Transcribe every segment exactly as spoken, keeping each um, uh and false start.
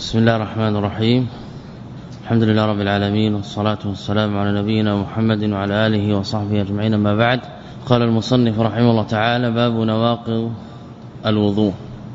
بسم الله الرحمن الرحيم. الحمد لله رب العالمين، والصلاة والسلام على نبينا محمد وعلى آله وصحبه أجمعين. ما بعد، قال المصنف رحمه الله تعالى: باب نواقض الوضوء.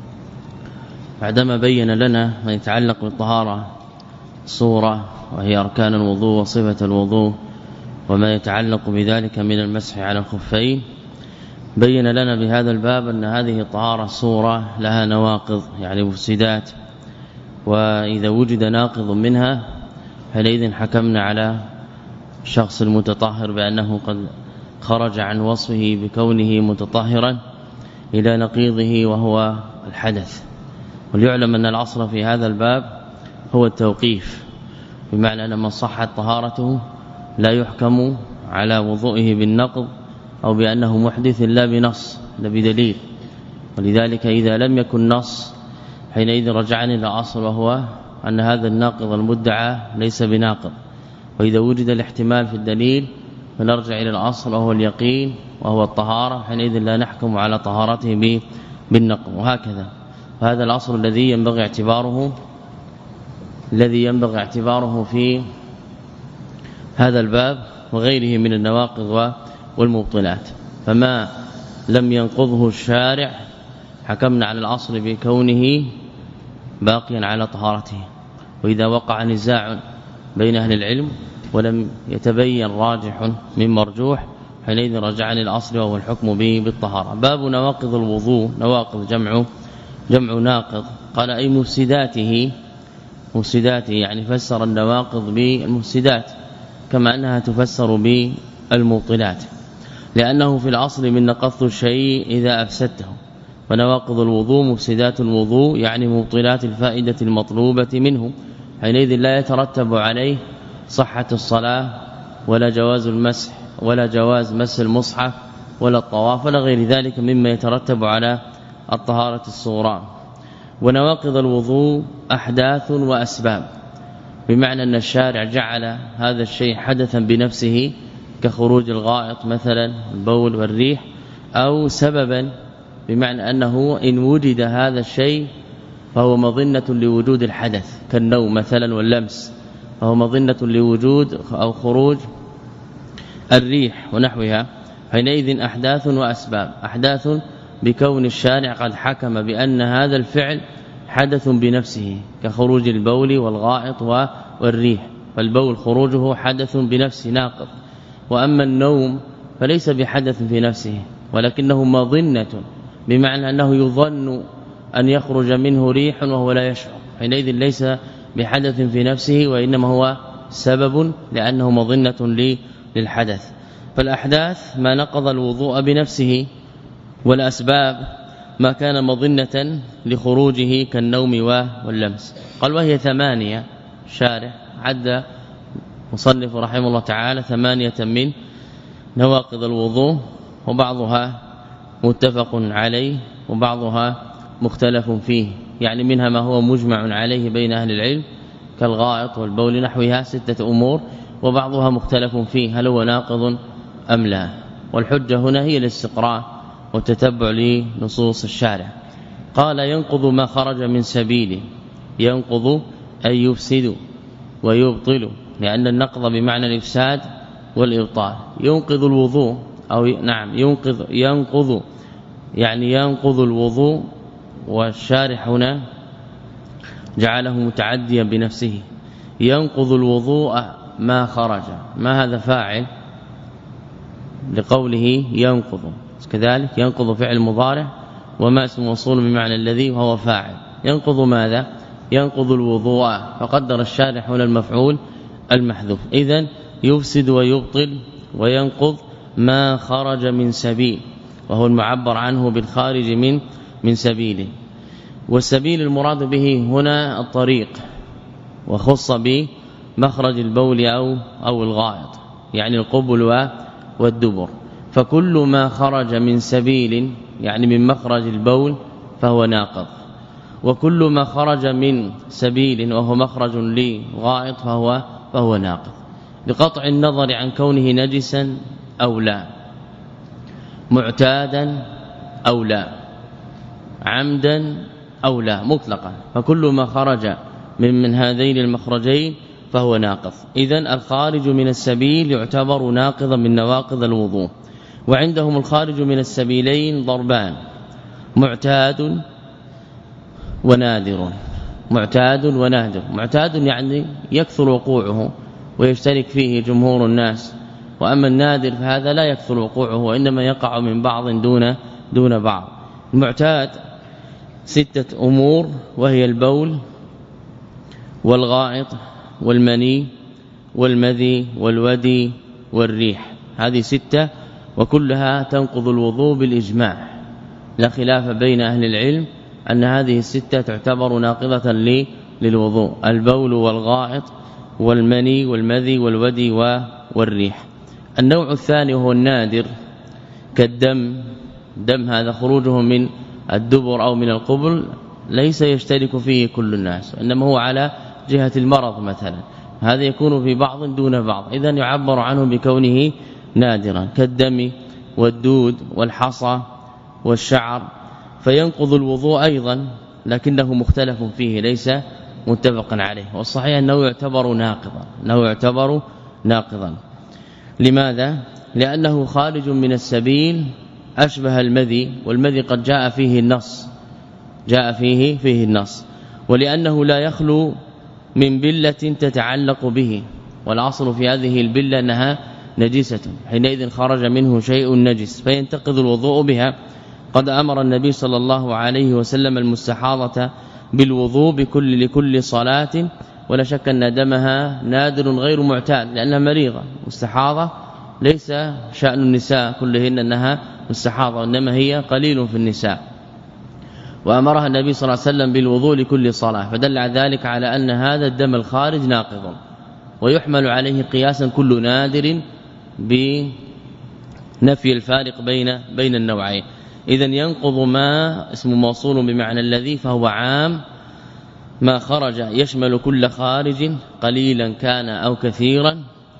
بعدما بين لنا ما يتعلق بالطهارة صورة وهي أركان الوضوء وصفة الوضوء وما يتعلق بذلك من المسح على الخفين، بين لنا بهذا الباب أن هذه الطهارة صورة لها نواقض يعني مفسدات، وإذا وجد ناقض منها حينئذ حكمنا على الشخص المتطهر بأنه قد خرج عن وصفه بكونه متطهرا إلى نقيضه وهو الحدث. وليعلم أن الأصل في هذا الباب هو التوقيف، بمعنى أن من صحت طهارته لا يحكم على وضوئه بالنقض أو بأنه محدث لا بنص لا بدليل. ولذلك إذا لم يكن نص حينئذ رجعنا إلى الأصل، وهو أن هذا الناقض المدعى ليس بناقض. وإذا وجد الاحتمال في الدليل فنرجع إلى الأصل وهو اليقين وهو الطهارة، حينئذ لا نحكم على طهارته بالنقض. وهكذا هذا الأصل الذي ينبغي اعتباره الذي ينبغي اعتباره في هذا الباب وغيره من النواقض والمبطلات. فما لم ينقضه الشارع حكمنا على الأصل بكونه باقيا على طهارته. وإذا وقع نزاع بين أهل العلم ولم يتبين راجح من مرجوح حينئذ رجعنا الأصل وهو الحكم به بالطهارة. باب نواقض الوضوء. نواقض جمع جمع ناقض. قال أي مفسداته، مفسداته يعني فسر النواقض بالمفسدات كما أنها تفسر بالمبطلات، لأنه في الأصل من نقض الشيء إذا أفسدته. ونواقض الوضوء مفسدات الوضوء يعني مبطلات الفائدة المطلوبة منه، حينئذ لا يترتب عليه صحة الصلاة ولا جواز المسح ولا جواز مس المصحف ولا الطواف ولا غير ذلك مما يترتب على الطهارة الصغرى. ونواقض الوضوء أحداث وأسباب، بمعنى أن الشارع جعل هذا الشيء حدثا بنفسه كخروج الغائط مثلا البول والريح، أو سببا بمعنى أنه إن وجد هذا الشيء فهو مظنة لوجود الحدث كالنوم مثلا واللمس، فهو مظنة لوجود أو خروج الريح ونحوها. حينئذ أحداث وأسباب. أحداث بكون الشارع قد حكم بأن هذا الفعل حدث بنفسه كخروج البول والغائط والريح، فالبول خروجه حدث بنفسه ناقض. وأما النوم فليس بحدث في نفسه ولكنه مظنة، بمعنى أنه يظن أن يخرج منه ريح وهو لا يشعر، حينئذ ليس بحدث في نفسه وإنما هو سبب لأنه مظنة للحدث. فالأحداث ما نقض الوضوء بنفسه، والأسباب ما كان مظنة لخروجه كالنوم واللمس. قال وهي ثمانية. شارح عد مصنف رحمه الله تعالى ثمانية من نواقض الوضوء، وبعضها متفق عليه وبعضها مختلف فيه، يعني منها ما هو مجمع عليه بين أهل العلم كالغائط والبول نحوها ستة أمور، وبعضها مختلف فيه هل هو ناقض أم لا. والحجة هنا هي الاستقراء والتتبع لنصوص الشارع. قال ينقض ما خرج من سبيله. ينقض أي يفسد ويبطل، لأن النقض بمعنى الإفساد والإبطال. ينقض الوضوء أو نعم ينقض ينقض يعني ينقض الوضوء، والشارح هنا جعله متعديا بنفسه. ينقض الوضوء ما خرج، ما هذا فاعل لقوله ينقض، كذلك ينقض فعل مضارع وما اسم موصول بمعنى الذي وهو فاعل. ينقض ماذا؟ ينقض الوضوء، فقدر الشارح هنا المفعول المحذوف. إذن يفسد ويبطل وينقض ما خرج من سبيل، وهو المعبر عنه بالخارج من من سبيله. والسبيل المراد به هنا الطريق، وخص بمخرج البول أو أو الغائط يعني القبل والدبر. فكل ما خرج من سبيل يعني من مخرج البول فهو ناقض، وكل ما خرج من سبيل وهو مخرج لغائط فهو فهو ناقض، بقطع النظر عن كونه نجسا أو لا، معتادا أو لا، عمدا أو لا، مطلقا. فكل ما خرج من من هذين المخرجين فهو ناقض. إذن الخارج من السبيل يعتبر ناقضا من نواقض الوضوء. وعندهم الخارج من السبيلين ضربان: معتاد ونادر. معتاد ونادر. معتاد يعني يكثر وقوعه ويشترك فيه جمهور الناس، وأما النادر فهذا لا يكثر وقوعه وإنما يقع من بعض دون دون بعض. المعتاد ستة أمور، وهي البول والغائط والمني والمذي والودي والريح. هذه ستة وكلها تنقض الوضوء بالإجماع، لا خلاف بين أهل العلم أن هذه الستة تعتبر ناقضة للوضوء: البول والغائط والمني والمذي والودي والريح. النوع الثاني هو النادر كالدم. دم هذا خروجه من الدبر أو من القبل ليس يشترك فيه كل الناس، إنما هو على جهة المرض مثلا، هذا يكون في بعض دون بعض، إذن يعبر عنه بكونه نادرا كالدم والدود والحصى والشعر، فينقض الوضوء أيضا لكنه مختلف فيه ليس متفقا عليه. والصحيح أنه يعتبر ناقضا أنه يعتبر ناقضا لماذا؟ لأنه خارج من السبيل أشبه المذي، والمذي قد جاء فيه النص جاء فيه فيه النص ولأنه لا يخلو من بلة تتعلق به، والأصل في هذه البلة أنها نجسة، حينئذ خرج منه شيء نجس فينتقض الوضوء بها. قد أمر النبي صلى الله عليه وسلم المستحاضة بالوضوء بكل لكل صلاة، ولا شك أن دمها نادر غير معتاد لأنها مريضة. مستحاضة ليس شأن النساء كلهن أنها مستحاضة، إنما هي قليل في النساء، وأمرها النبي صلى الله عليه وسلم بالوضوء لكل صلاة، فدل ذلك على أن هذا الدم الخارج ناقض، ويحمل عليه قياسا كل نادر بنفي الفارق بين بين النوعين. إذن ينقض ما اسم موصول بمعنى الذي، فهو عام ما خرج يشمل كل خارج قليلا كان أو كثيرا،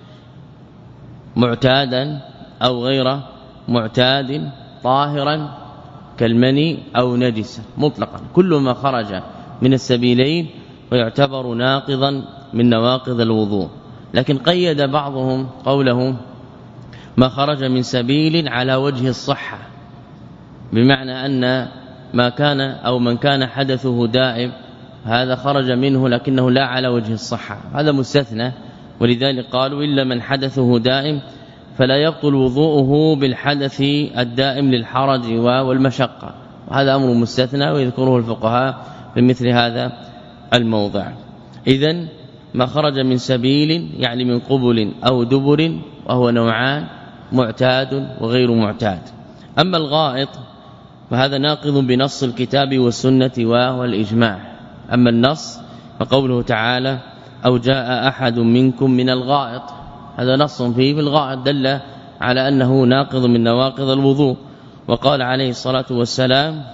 معتادا أو غير معتاد، طاهرا كالمني أو نجسا، مطلقا كل ما خرج من السبيلين ويعتبر ناقضا من نواقض الوضوء. لكن قيد بعضهم قوله ما خرج من سبيل على وجه الصحة، بمعنى أن ما كان أو من كان حدثه دائم هذا خرج منه لكنه لا على وجه الصحة، هذا مستثنى، ولذلك قالوا إلا من حدثه دائم فلا يبطل وضوءه بالحدث الدائم للحرج والمشقة، وهذا أمر مستثنى ويذكره الفقهاء في مثل هذا الموضع. إذن ما خرج من سبيل يعني من قبل أو دبر، وهو نوعان: معتاد وغير معتاد. أما الغائط فهذا ناقض بنص الكتاب والسنة والإجماع. أما النص فقوله تعالى أو جاء أحد منكم من الغائط، هذا نص فيه بالغائط دل على أنه ناقض من نواقض الوضوء. وقال عليه الصلاة والسلام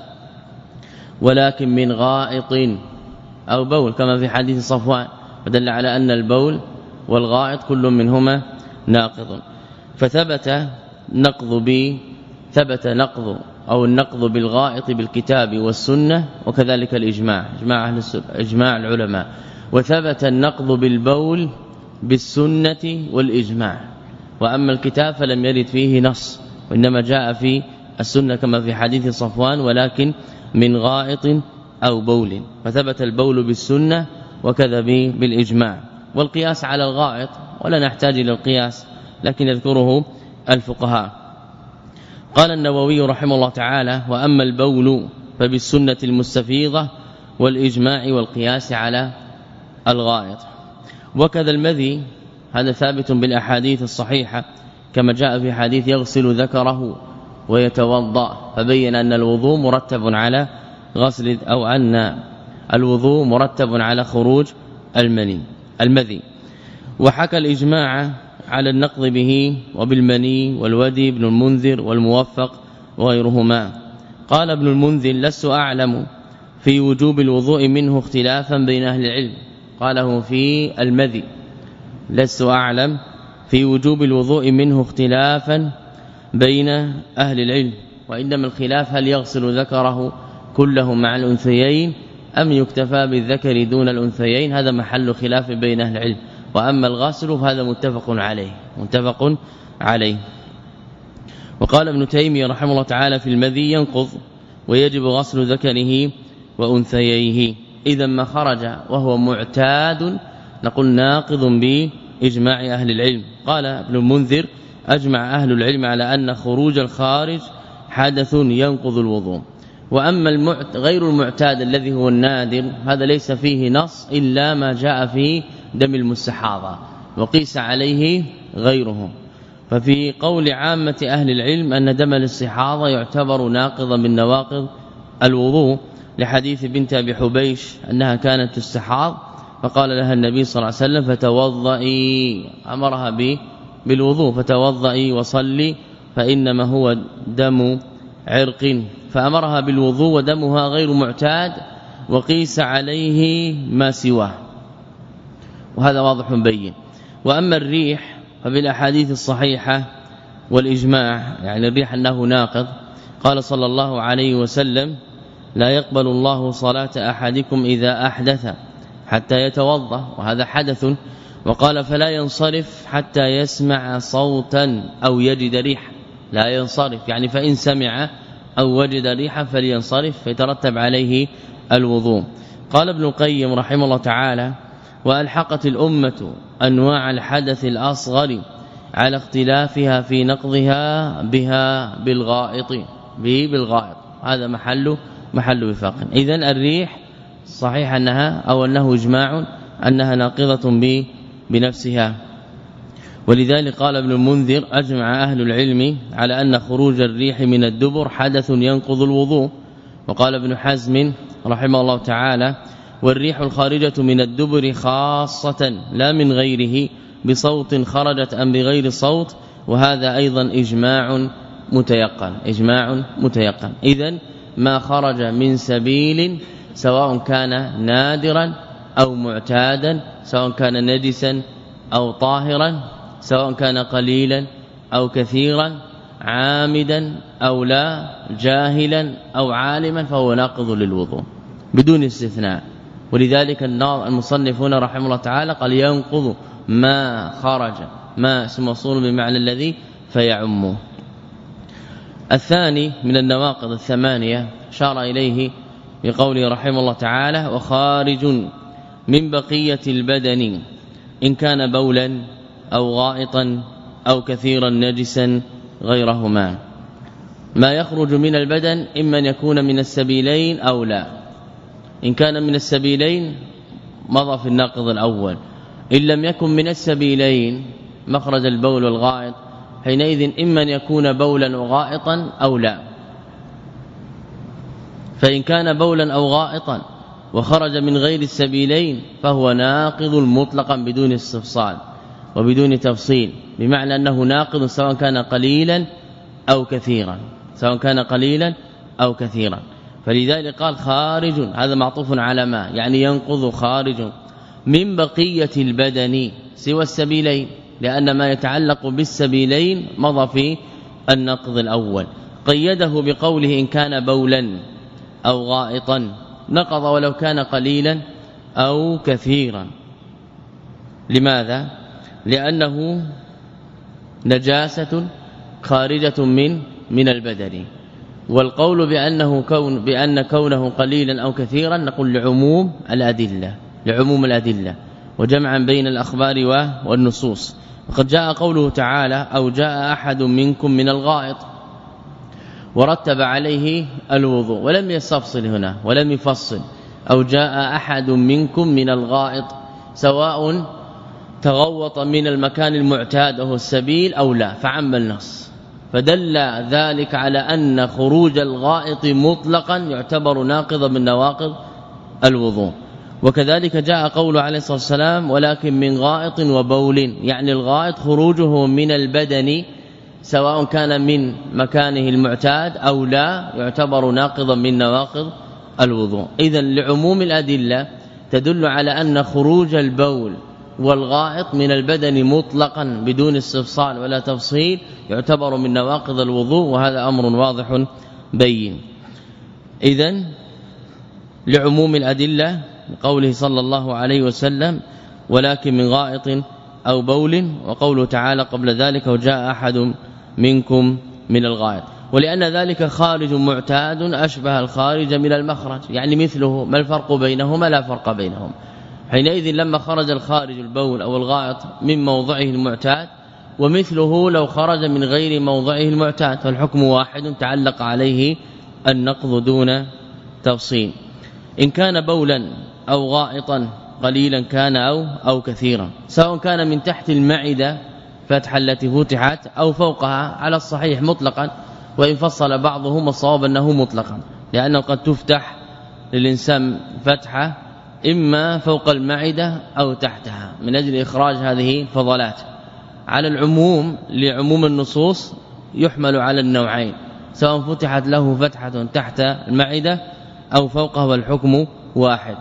ولكن من غائط أو بول كما في حديث صفوان، فدل على أن البول والغائط كل منهما ناقض. فثبت نقض ب ثبت نقض أو النقض بالغائط بالكتاب والسنة، وكذلك الإجماع إجماع أهل السنة إجماع العلماء. وثبت النقض بالبول بالسنة والإجماع، وأما الكتاب فلم يرد فيه نص، وإنما جاء في السنة كما في حديث صفوان ولكن من غائط أو بول، فثبت البول بالسنة وكذا بالإجماع. والقياس على الغائط ولا نحتاج إلى القياس لكن يذكره الفقهاء. قال النووي رحمه الله تعالى وأما البول فبالسنة المستفيضة والإجماع والقياس على الغائط. وكذا المذي هذا ثابت بالأحاديث الصحيحة كما جاء في حديث يغسل ذكره ويتوضأ، فبين أن الوضوء مرتب على غسل أو أن الوضوء مرتب على خروج المني المذي. وحكى الإجماع على النقض به وبالمني والودي ابن المنذر والموفق وغيرهما. قال ابن المنذر لست أعلم في وجوب الوضوء منه اختلافا بين أهل العلم، قاله في المذي لست أعلم في وجوب الوضوء منه اختلافا بين أهل العلم، وإنما الخلاف هل يغسل ذكره كله مع الأنثيين أم يكتفى بالذكر دون الأنثيين هذا محل خلاف بين أهل العلم. وأما الغاسل فهذا متفق عليه متفق عليه. وقال ابن تيمية رحمه الله تعالى في المذي ينقض ويجب غسل ذكره وأنثييه. إذا ما خرج وهو معتاد نقول ناقض بإجماع أهل العلم. قال ابن المنذر أجمع أهل العلم على أن خروج الخارج حدث ينقض الوضوء. وأما المعت... غير المعتاد الذي هو النادر هذا ليس فيه نص إلا ما جاء في دم المستحاضة وقيس عليه غيره. ففي قول عامة أهل العلم أن دم الاستحاضة يعتبر ناقضا من نواقض الوضوء لحديث بنت أبي حبيش أنها كانت تستحاض فقال لها النبي صلى الله عليه وسلم فتوضئي أمرها به بالوضوء فتوضئي وصلي فإنما هو دم عرق فأمرها بالوضوء ودمها غير معتاد وقيس عليه ما سواه وهذا واضح بين. وأما الريح فبالاحاديث الصحيحة والإجماع يعني الريح أنه ناقض قال صلى الله عليه وسلم لا يقبل الله صلاة أحدكم إذا أحدث حتى يتوضأ وهذا حدث. وقال فلا ينصرف حتى يسمع صوتا أو يجد ريحا لا ينصرف يعني فإن سمع أو وجد ريحا فلينصرف فيترتب عليه الوضوء. قال ابن القيم رحمه الله تعالى وألحقت الأمة أنواع الحدث الأصغر على اختلافها في نقضها بها بالغائط به بالغائط هذا محل محل وفاق. إذن الريح صحيح أنها أو أنه إجماع أنها ناقضة به بنفسها. ولذلك قال ابن المنذر أجمع أهل العلم على أن خروج الريح من الدبر حدث ينقض الوضوء. وقال ابن حزم رحمه الله تعالى والريح الخارجة من الدبر خاصة لا من غيره بصوت خرجت أم بغير صوت وهذا أيضا إجماع متيقن إجماع متيقن. إذن ما خرج من سبيل سواء كان نادرا أو معتادا سواء كان نجسا أو طاهرا سواء كان قليلا أو كثيرا عامدا أو لا جاهلا أو عالما فهو ناقض للوضوء بدون استثناء. ولذلك المصنف هنا رحمه الله تعالى قال ينقض ما خرج ما اسم موصول بمعنى الذي فيعمه. الثاني من النواقض الثمانية شار إليه بقوله رحمه الله تعالى وخارج من بقية البدن إن كان بولا أو غائطا أو كثيرا نجسا غيرهما. ما يخرج من البدن إما أن يكون من السبيلين أو لا. إن كان من السبيلين مضى في الناقض الأول. إن لم يكن من السبيلين مخرج البول والغائط حينئذ إما أن يكون بولا وغائطا أو لا. فإن كان بولا أو غائطا وخرج من غير السبيلين فهو ناقض مطلقا بدون استفصال وبدون تفصيل بمعنى أنه ناقض سواء كان قليلا أو كثيرا سواء كان قليلا أو كثيرا. فلذلك قال خارج هذا معطوف على ما يعني ينقض خارج من بقية البدن سوى السبيلين لأن ما يتعلق بالسبيلين مضى في النقض الأول. قيده بقوله إن كان بولا أو غائطا نقض ولو كان قليلا أو كثيرا. لماذا؟ لأنه نجاسة خارجة من من البدن. والقول بأنه كون بأن كونه قليلا أو كثيرا نقول لعموم الأدلة لعموم الأدلة وجمعا بين الأخبار والنصوص. وقد جاء قوله تعالى أو جاء أحد منكم من الغائط ورتب عليه الوضوء ولم يستفصل هنا ولم يفصل أو جاء أحد منكم من الغائط سواء تغوط من المكان المعتاد وهو السبيل أو لا فعم النص فدل ذلك على أن خروج الغائط مطلقا يعتبر ناقضا من نواقض الوضوء. وكذلك جاء قول عليه الصلاة والسلام ولكن من غائط وبول يعني الغائط خروجه من البدن سواء كان من مكانه المعتاد أو لا يعتبر ناقضا من نواقض الوضوء. إذن لعموم الأدلة تدل على أن خروج البول والغائط من البدن مطلقا بدون استفصال ولا تفصيل يعتبر من نواقض الوضوء وهذا أمر واضح بين. إذن لعموم الأدلة قوله صلى الله عليه وسلم ولكن من غائط أو بول، وقوله تعالى قبل ذلك وجاء أحد منكم من الغائط، ولأن ذلك خارج معتاد أشبه الخارج من المخرج، يعني مثله. ما الفرق بينهما؟ لا فرق بينهم. حينئذ لما خرج الخارج البول أو الغائط من موضعه المعتاد، ومثله لو خرج من غير موضعه المعتاد، فالحكم واحد تعلق عليه النقض دون تفصيل. إن كان بولا أو غائطا قليلا كان أو أو كثيرا، سواء كان من تحت المعدة فتحة التي فتحت أو فوقها، على الصحيح مطلقا، وإن فصل بعضهم الصواب أنه مطلقا، لأنه قد تفتح للإنسان فتحة إما فوق المعدة أو تحتها من أجل إخراج هذه الفضلات. على العموم لعموم النصوص يحمل على النوعين، سواء فتحت له فتحة تحت المعدة أو فوقها، والحكم واحد.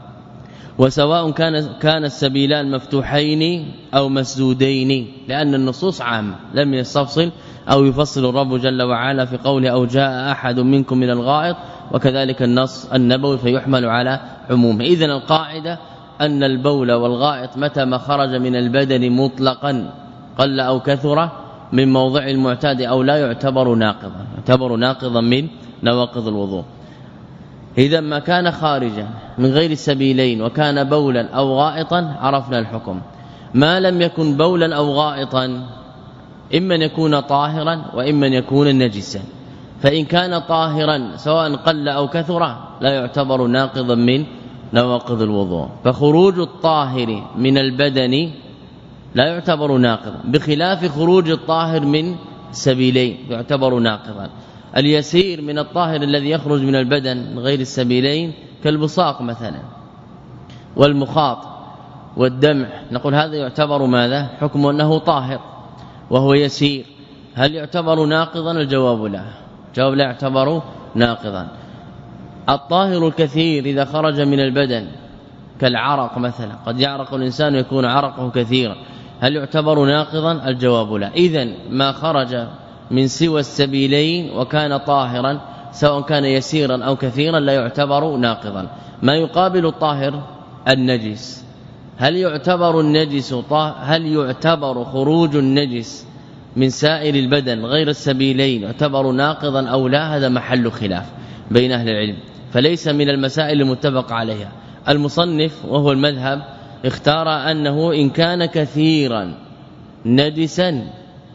وسواء كان كان السبيلان مفتوحين أو مسدودين، لأن النصوص عامة لم يستفصل أو يفصل الرب جل وعلا في قوله أو جاء أحد منكم من الغائط، وكذلك النص النبوي فيحمل على عمومه. إذن القاعدة أن البول والغائط متى ما خرج من البدن مطلقا قل أو كثر من موضع المعتاد أو لا يعتبر ناقضا، يعتبر ناقضا من نواقض الوضوء. إذا ما كان خارجا من غير السبيلين وكان بولا أو غائطا عرفنا الحكم. ما لم يكن بولا أو غائطا إما أن يكون طاهرا وإما أن يكون نجسا، فإن كان طاهرا سواء قل أو كثر لا يعتبر ناقضا من نواقض الوضوء. فخروج الطاهر من البدن لا يعتبر ناقضا، بخلاف خروج الطاهر من سبيلين يعتبر ناقضا. اليسير من الطاهر الذي يخرج من البدن غير السبيلين كالبصاق مثلا والمخاط والدمع، نقول هذا يعتبر ماذا؟ حكم أنه طاهر وهو يسير. هل يعتبر ناقضا؟ الجواب لا، الجواب لا يعتبر ناقضا. الطاهر الكثير إذا خرج من البدن كالعرق مثلا، قد يعرق الإنسان ويكون عرقه كثيرا، هل يعتبر ناقضا؟ الجواب لا. إذن ما خرج من سوى السبيلين وكان طاهرا سواء كان يسيرا أو كثيرا لا يعتبر ناقضا. ما يقابل الطاهر النجس، هل يعتبر النجس هل يعتبر خروج النجس من سائر البدن غير السبيلين يعتبر ناقضا أو لا؟ هذا محل خلاف بين أهل العلم، فليس من المسائل المتفق عليها. المصنف وهو المذهب اختار أنه إن كان كثيرا نجسا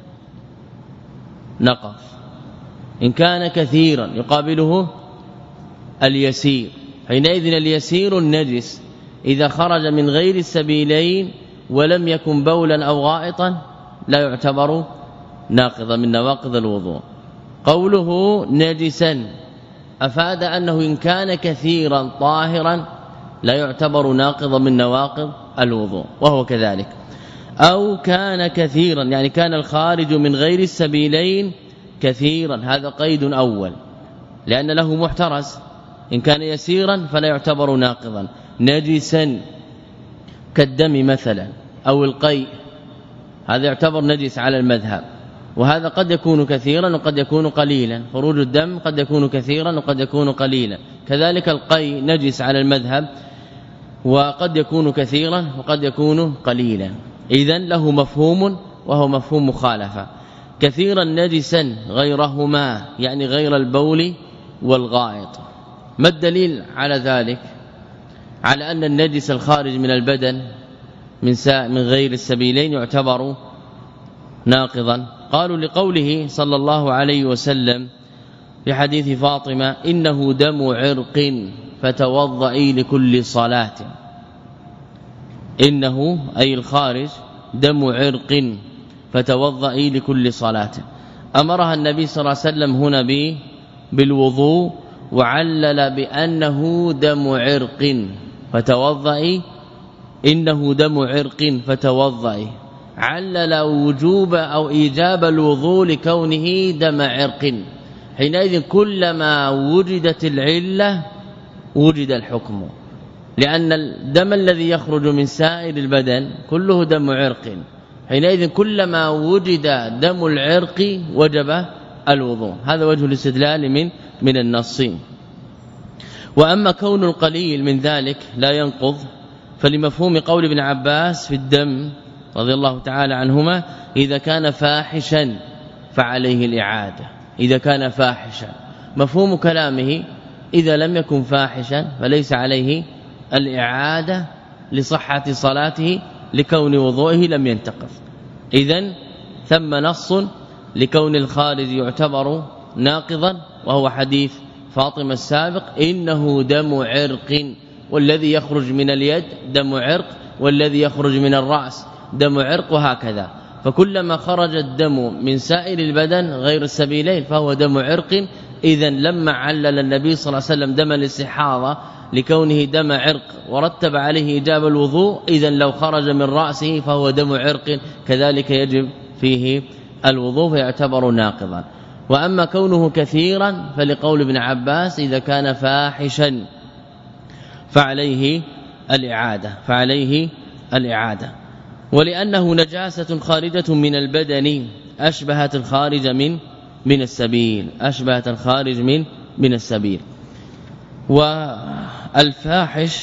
نقض، إن كان كثيرا يقابله اليسير، حينئذ اليسير النجس إذا خرج من غير السبيلين ولم يكن بولا أو غائطا لا يعتبر ناقضا من نواقض الوضوء. قوله نجسا أفاد أنه إن كان كثيرا طاهرا لا يعتبر ناقضا من نواقض الوضوء، وهو كذلك. أو كان كثيرا يعني كان الخارج من غير السبيلين كثيرا، هذا قيد أول لأن له محترز، إن كان يسيرا فلا يعتبر ناقضا. نجسا كالدم مثلا أو القيء، هذا يعتبر نجس على المذهب، وهذا قد يكون كثيرا وقد يكون قليلا، خروج الدم قد يكون كثيرا وقد يكون قليلا. كذلك القيء نجس على المذهب وقد يكون كثيرا وقد يكون قليلا، إذن له مفهوم وهو مفهوم مخالفة. كثيرا نجسا غيرهما يعني غير البول والغائط. ما الدليل على ذلك؟ على أن النجس الخارج من البدن من من غير السبيلين يعتبر ناقضا. قالوا لقوله صلى الله عليه وسلم في حديث فاطمة إنه دم عرق فتوضئي لكل صلاة، إنه أي الخارج دم عرق فتوضئي لكل صلاة. أمرها النبي صلى الله عليه وسلم هنا بالوضوء، وعلل بأنه دم عرق فتوضئي، إنه دم عرق فتوضئي، علل وجوب أو إيجاب الوضوء لكونه دم عرق. حينئذ كلما وجدت العلة وجد الحكم، لأن الدم الذي يخرج من سائر البدن كله دم عرق، حينئذ كلما وجد دم العرق وجب الوضوء. هذا وجه الاستدلال من من النص. وأما كون القليل من ذلك لا ينقض فلمفهوم قول ابن عباس في الدم رضي الله تعالى عنهما إذا كان فاحشا فعليه الإعادة. إذا كان فاحشا مفهوم كلامه إذا لم يكن فاحشا فليس عليه الإعادة لصحة صلاته لكون وضوئه لم ينتقض. إذن ثم نص لكون الخارج يعتبر ناقضا وهو حديث فاطمة السابق إنه دم عرق والذي يخرج من اليد دم عرق والذي يخرج من الرأس دم عرق وهكذا. فكلما خرج الدم من سائر البدن غير السبيلين فهو دم عرق. إذن لما علل النبي صلى الله عليه وسلم دم الاستحاضة لكونه دم عرق ورتب عليه إيجاب الوضوء إذن لو خرج من رأسه فهو دم عرق كذلك يجب فيه الوضوء فيعتبر ناقضا. وأما كونه كثيرا فلقول ابن عباس إذا كان فاحشا فعليه الإعادة فعليه الإعادة ولأنه نجاسة خارجة من البدن أشبهت الخارج من من السبيل أشبهت الخارج من من السبيل. والفاحش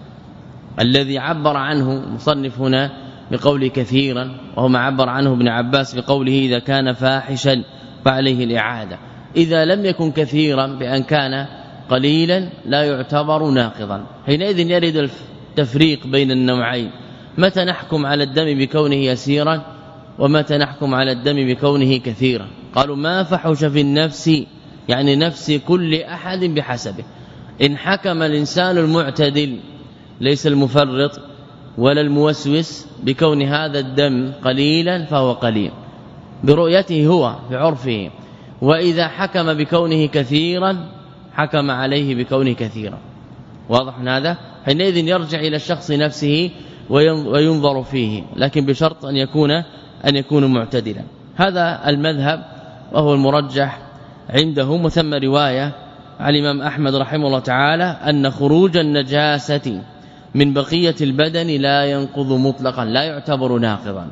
الذي عبر عنه المصنف هنا بقول كثيرا وهو ما عبر عنه ابن عباس بقوله إذا كان فاحشا فعليه الإعادة. إذا لم يكن كثيرا بأن كان قليلا لا يعتبر ناقضا. حينئذ يرد التفريق بين النوعين متى نحكم على الدم بكونه يسيرا ومتى نحكم على الدم بكونه كثيرا. قالوا ما فحش في النفس يعني نفس كل أحد بحسبه. إن حكم الإنسان المعتدل ليس المفرط ولا الموسوس بكون هذا الدم قليلا فهو قليل برؤيته هو بعرفه. وإذا حكم بكونه كثيرا حكم عليه بكونه كثيرا. واضح هذا؟ حينئذ يرجع إلى الشخص نفسه وينظر فيه لكن بشرط أن يكون أن يكون معتدلا. هذا المذهب وهو المرجح عندهم. وثم رواية عن الإمام أحمد رحمه الله تعالى أن خروج النجاسة من بقية البدن لا ينقض مطلقا لا يعتبر ناقضا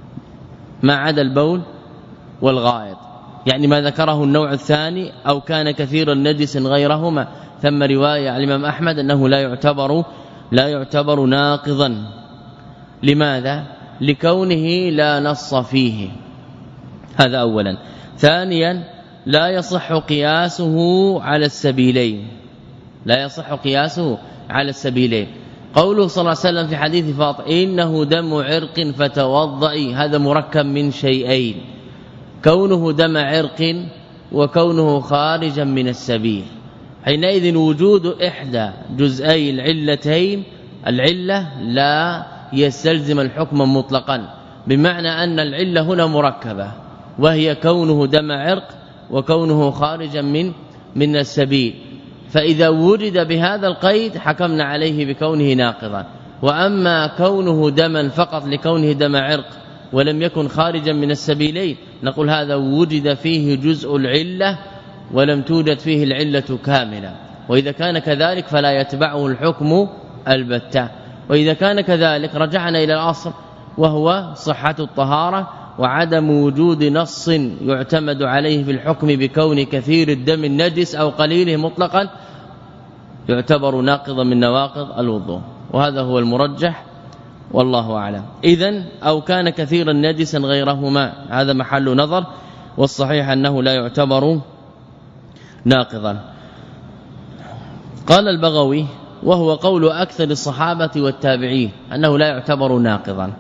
ما عدا البول والغائط يعني ما ذكره النوع الثاني أو كان كثير النجس غيرهما. ثم رواية عن الإمام أحمد أنه لا يعتبر لا يعتبر ناقضا. لماذا؟ لكونه لا نص فيه. هذا أولا. ثانيا لا يصح قياسه على السبيلين لا يصح قياسه على السبيلين. قوله صلى الله عليه وسلم في حديث فاطمة إنه دم عرق فتوضئي هذا مركب من شيئين كونه دم عرق وكونه خارجا من السبيل. حينئذ وجود إحدى جزئي العلتين العلة لا يستلزم الحكم مطلقا بمعنى أن العلة هنا مركبة وهي كونه دم عرق وكونه خارجا من من السبيل. فإذا وجد بهذا القيد حكمنا عليه بكونه ناقضا. وأما كونه دما فقط لكونه دم عرق ولم يكن خارجا من السبيلين نقول هذا وجد فيه جزء العلة ولم توجد فيه العلة كاملة. وإذا كان كذلك فلا يتبعه الحكم البتة. وإذا كان كذلك رجعنا إلى الأصل وهو صحة الطهارة وعدم وجود نص يعتمد عليه في الحكم بكون كثير الدم النجس أو قليله مطلقا يعتبر ناقضا من نواقض الوضوء. وهذا هو المرجح والله أعلم. إذن أو كان كثيرا نجسا غيرهما هذا محل نظر والصحيح أنه لا يعتبر ناقضا. قال البغوي وهو قول أكثر الصحابة والتابعين أنه لا يعتبر ناقضا.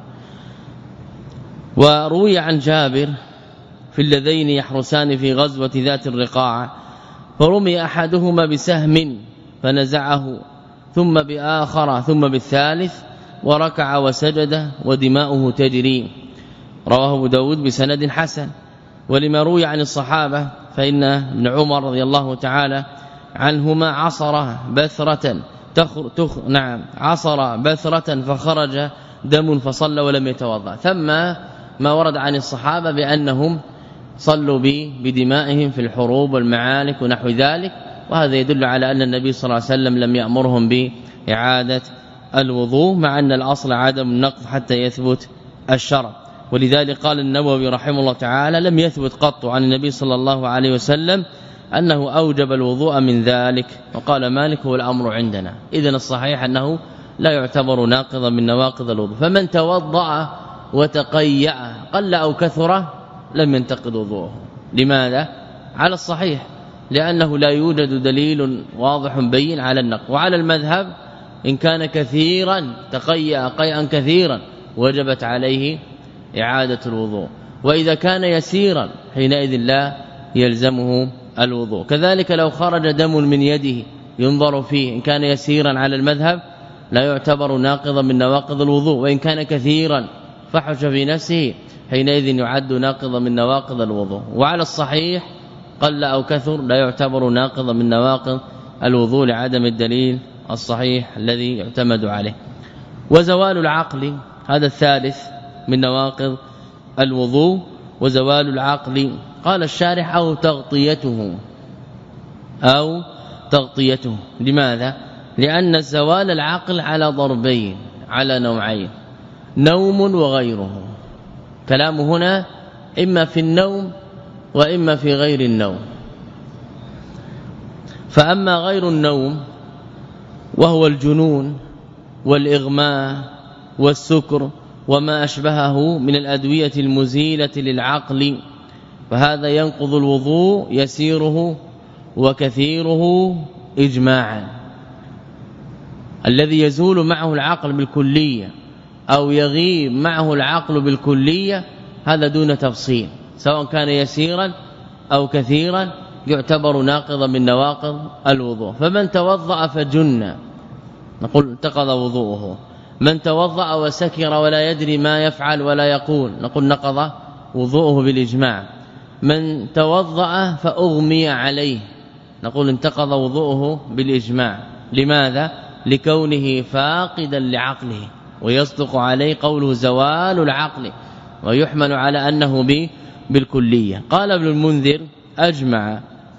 وروي عن جابر في اللذين يحرسان في غزوة ذات الرقاع فرمي أحدهما بسهم فنزعه ثم بآخر ثم بالثالث وركع وسجد ودماؤه تجري. رواه ابو داود بسند حسن. ولما روي عن الصحابة فإن ابن عمر رضي الله تعالى عنهما عصر بثرة تخر تخ نعم عصر بثرة فخرج دم فصلى ولم يتوضا. ثم ما ورد عن الصحابة بأنهم صلوا بدمائهم في الحروب والمعارك ونحو ذلك. وهذا يدل على أن النبي صلى الله عليه وسلم لم يأمرهم بإعادة الوضوء مع أن الأصل عدم النقض حتى يثبت الشرع. ولذلك قال النووي رحمه الله تعالى لم يثبت قط عن النبي صلى الله عليه وسلم أنه أوجب الوضوء من ذلك. وقال مالك هو الأمر عندنا. إذن الصحيح أنه لا يعتبر ناقضا من نواقض الوضوء. فمن توضأ وتقيأ قل أو كثر لم ينتقض وضوءه. لماذا؟ على الصحيح لأنه لا يوجد دليل واضح بين على النقض. وعلى المذهب إن كان كثيرا تقيأ قيئا كثيرا وجبت عليه إعادة الوضوء، وإذا كان يسيرا حينئذ لا يلزمه الوضوء. كذلك لو خرج دم من يده ينظر فيه، إن كان يسيرا على المذهب لا يعتبر ناقضا من نواقض الوضوء، وإن كان كثيرا فحش في نفسه حينئذ يعد ناقضا من نواقض الوضوء. وعلى الصحيح قل أو كثر لا يعتبر ناقضا من نواقض الوضوء لعدم الدليل الصحيح الذي يعتمد عليه. وزوال العقل هذا الثالث من نواقض الوضوء. وزوال العقل قال الشارح أو تغطيته أو تغطيته. لماذا؟ لأن زوال العقل على ضربين على نوعين، نوم وغيره. كلام هنا إما في النوم وإما في غير النوم. فأما غير النوم وهو الجنون والإغماء والسكر وما أشبهه من الأدوية المزيلة للعقل، فهذا ينقض الوضوء يسيره وكثيره إجماعا. الذي يزول معه العقل بالكلية أو يغيب معه العقل بالكلية هذا دون تفصيل، سواء كان يسيرا أو كثيرا يعتبر ناقضا من نواقض الوضوء. فمن توضأ فجن نقول انتقض وضوءه، من توضأ وسكر ولا يدري ما يفعل ولا يقول نقول نقض وضوءه بالإجماع. من توضأ فأغمي عليه نقول انتقض وضوءه بالإجماع. لماذا؟ لكونه فاقدا لعقله، ويصدق عليه قوله زوال العقل، ويحمل على أنه بالكلية. قال ابن المنذر أجمع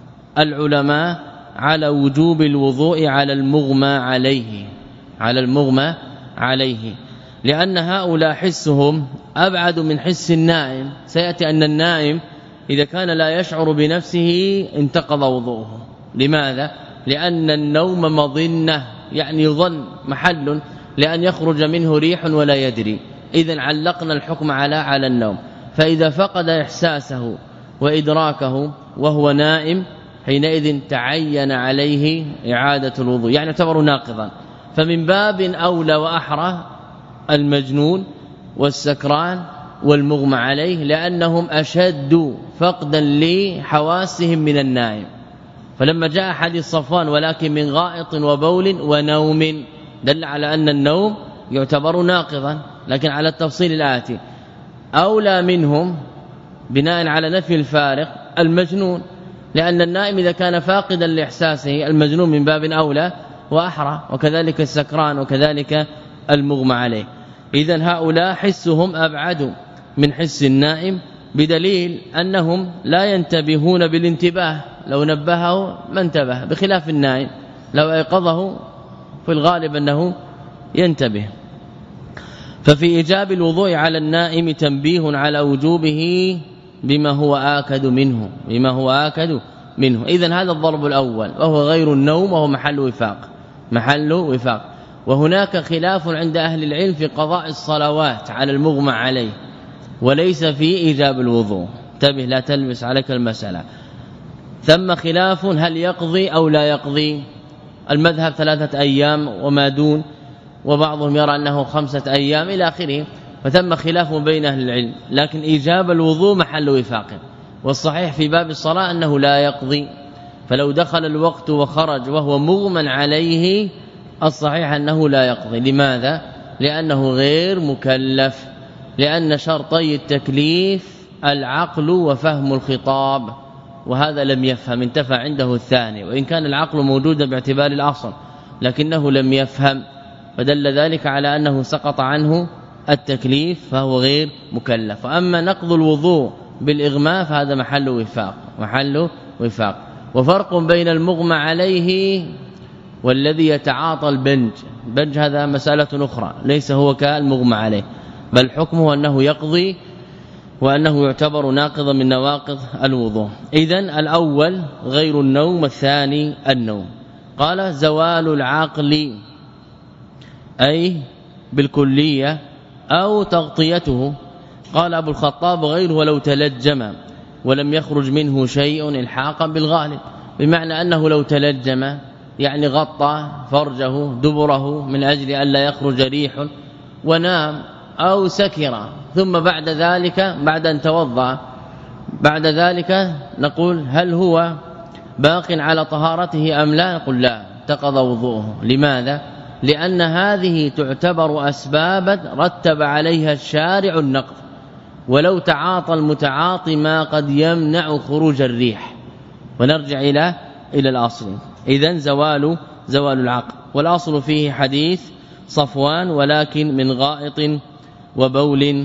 العلماء على وجوب الوضوء على المغمى عليه على المغمى عليه لأن هؤلاء حسهم أبعد من حس النائم. سيأتي أن النائم إذا كان لا يشعر بنفسه انتقض وضوءه. لماذا؟ لأن النوم مظنة، يعني ظن محل لأن يخرج منه ريح ولا يدري. إذن علقنا الحكم على على النوم. فإذا فقد إحساسه وإدراكه وهو نائم حينئذ تعين عليه إعادة الوضوء، يعني يعتبر ناقضا. فمن باب أولى وأحرى المجنون والسكران والمغمى عليه، لأنهم أشد فقدا لحواسهم من النائم. فلما جاء حديث صفوان ولكن من غائط وبول ونوم دل على أن النوم يعتبر ناقضا، لكن على التفصيل الآتي. أولى منهم بناء على نفي الفارق المجنون، لأن النائم إذا كان فاقدا لإحساسه المجنون من باب أولى وأحرى، وكذلك السكران وكذلك المغمى عليه. إذن هؤلاء حسهم أبعد من حس النائم، بدليل أنهم لا ينتبهون بالانتباه، لو نبهه ما انتبه، بخلاف النائم لو أيقظه في الغالب أنه ينتبه. ففي إيجاب الوضوء على النائم تنبيه على وجوبه بما هو آكد منه بما هو آكد منه. إذن هذا الضرب الأول وهو غير النوم، وهو محل وفاق محل وفاق. وهناك خلاف عند أهل العلم في قضاء الصلوات على المغمى عليه، وليس في إيجاب الوضوء. انتبه لا تلبس عليك المسألة. ثم خلاف هل يقضي أو لا يقضي. المذهب ثلاثة أيام وما دون، وبعضهم يرى أنه خمسة أيام إلى آخره. فثم خلاف بين أهل العلم، لكن إيجاب الوضوء محل وفاق. والصحيح في باب الصلاة أنه لا يقضي. فلو دخل الوقت وخرج وهو مغمى عليه الصحيح أنه لا يقضي. لماذا؟ لأنه غير مكلف، لأن شرطي التكليف العقل وفهم الخطاب، وهذا لم يفهم، انتفى عنده الثاني، وإن كان العقل موجودا باعتبار الأصل لكنه لم يفهم، فدل ذلك على أنه سقط عنه التكليف فهو غير مكلف. وأما نقض الوضوء بالإغماء فهذا محل وفاق محل وفاق. وفرق بين المغمى عليه والذي يتعاطى البنج. البنج هذا مسألة أخرى، ليس هو كالمغمى عليه، بل حكمه أنه يقضي وأنه يعتبر ناقضا من نواقض الوضوء. إذن الأول غير النوم، الثاني النوم. قال زوال العقل أي بالكلية أو تغطيته. قال أبو الخطاب غيره ولو تلجم ولم يخرج منه شيء الحاقا بالغالب، بمعنى أنه لو تلجم يعني غطى فرجه دبره من أجل أن لا يخرج ريح ونام، أو سكر ثم بعد ذلك بعد أن توضأ بعد ذلك نقول هل هو باق على طهارته أم لا؟ نقول لا، انتقض وضوءه. لماذا؟ لأن هذه تعتبر أسبابا رتب عليها الشارع النقض، ولو تعاطى المتعاطي ما قد يمنع خروج الريح. ونرجع إلى إلى الأصل. إذن زوال زوال العقل، والأصل فيه حديث صفوان ولكن من غائط وبول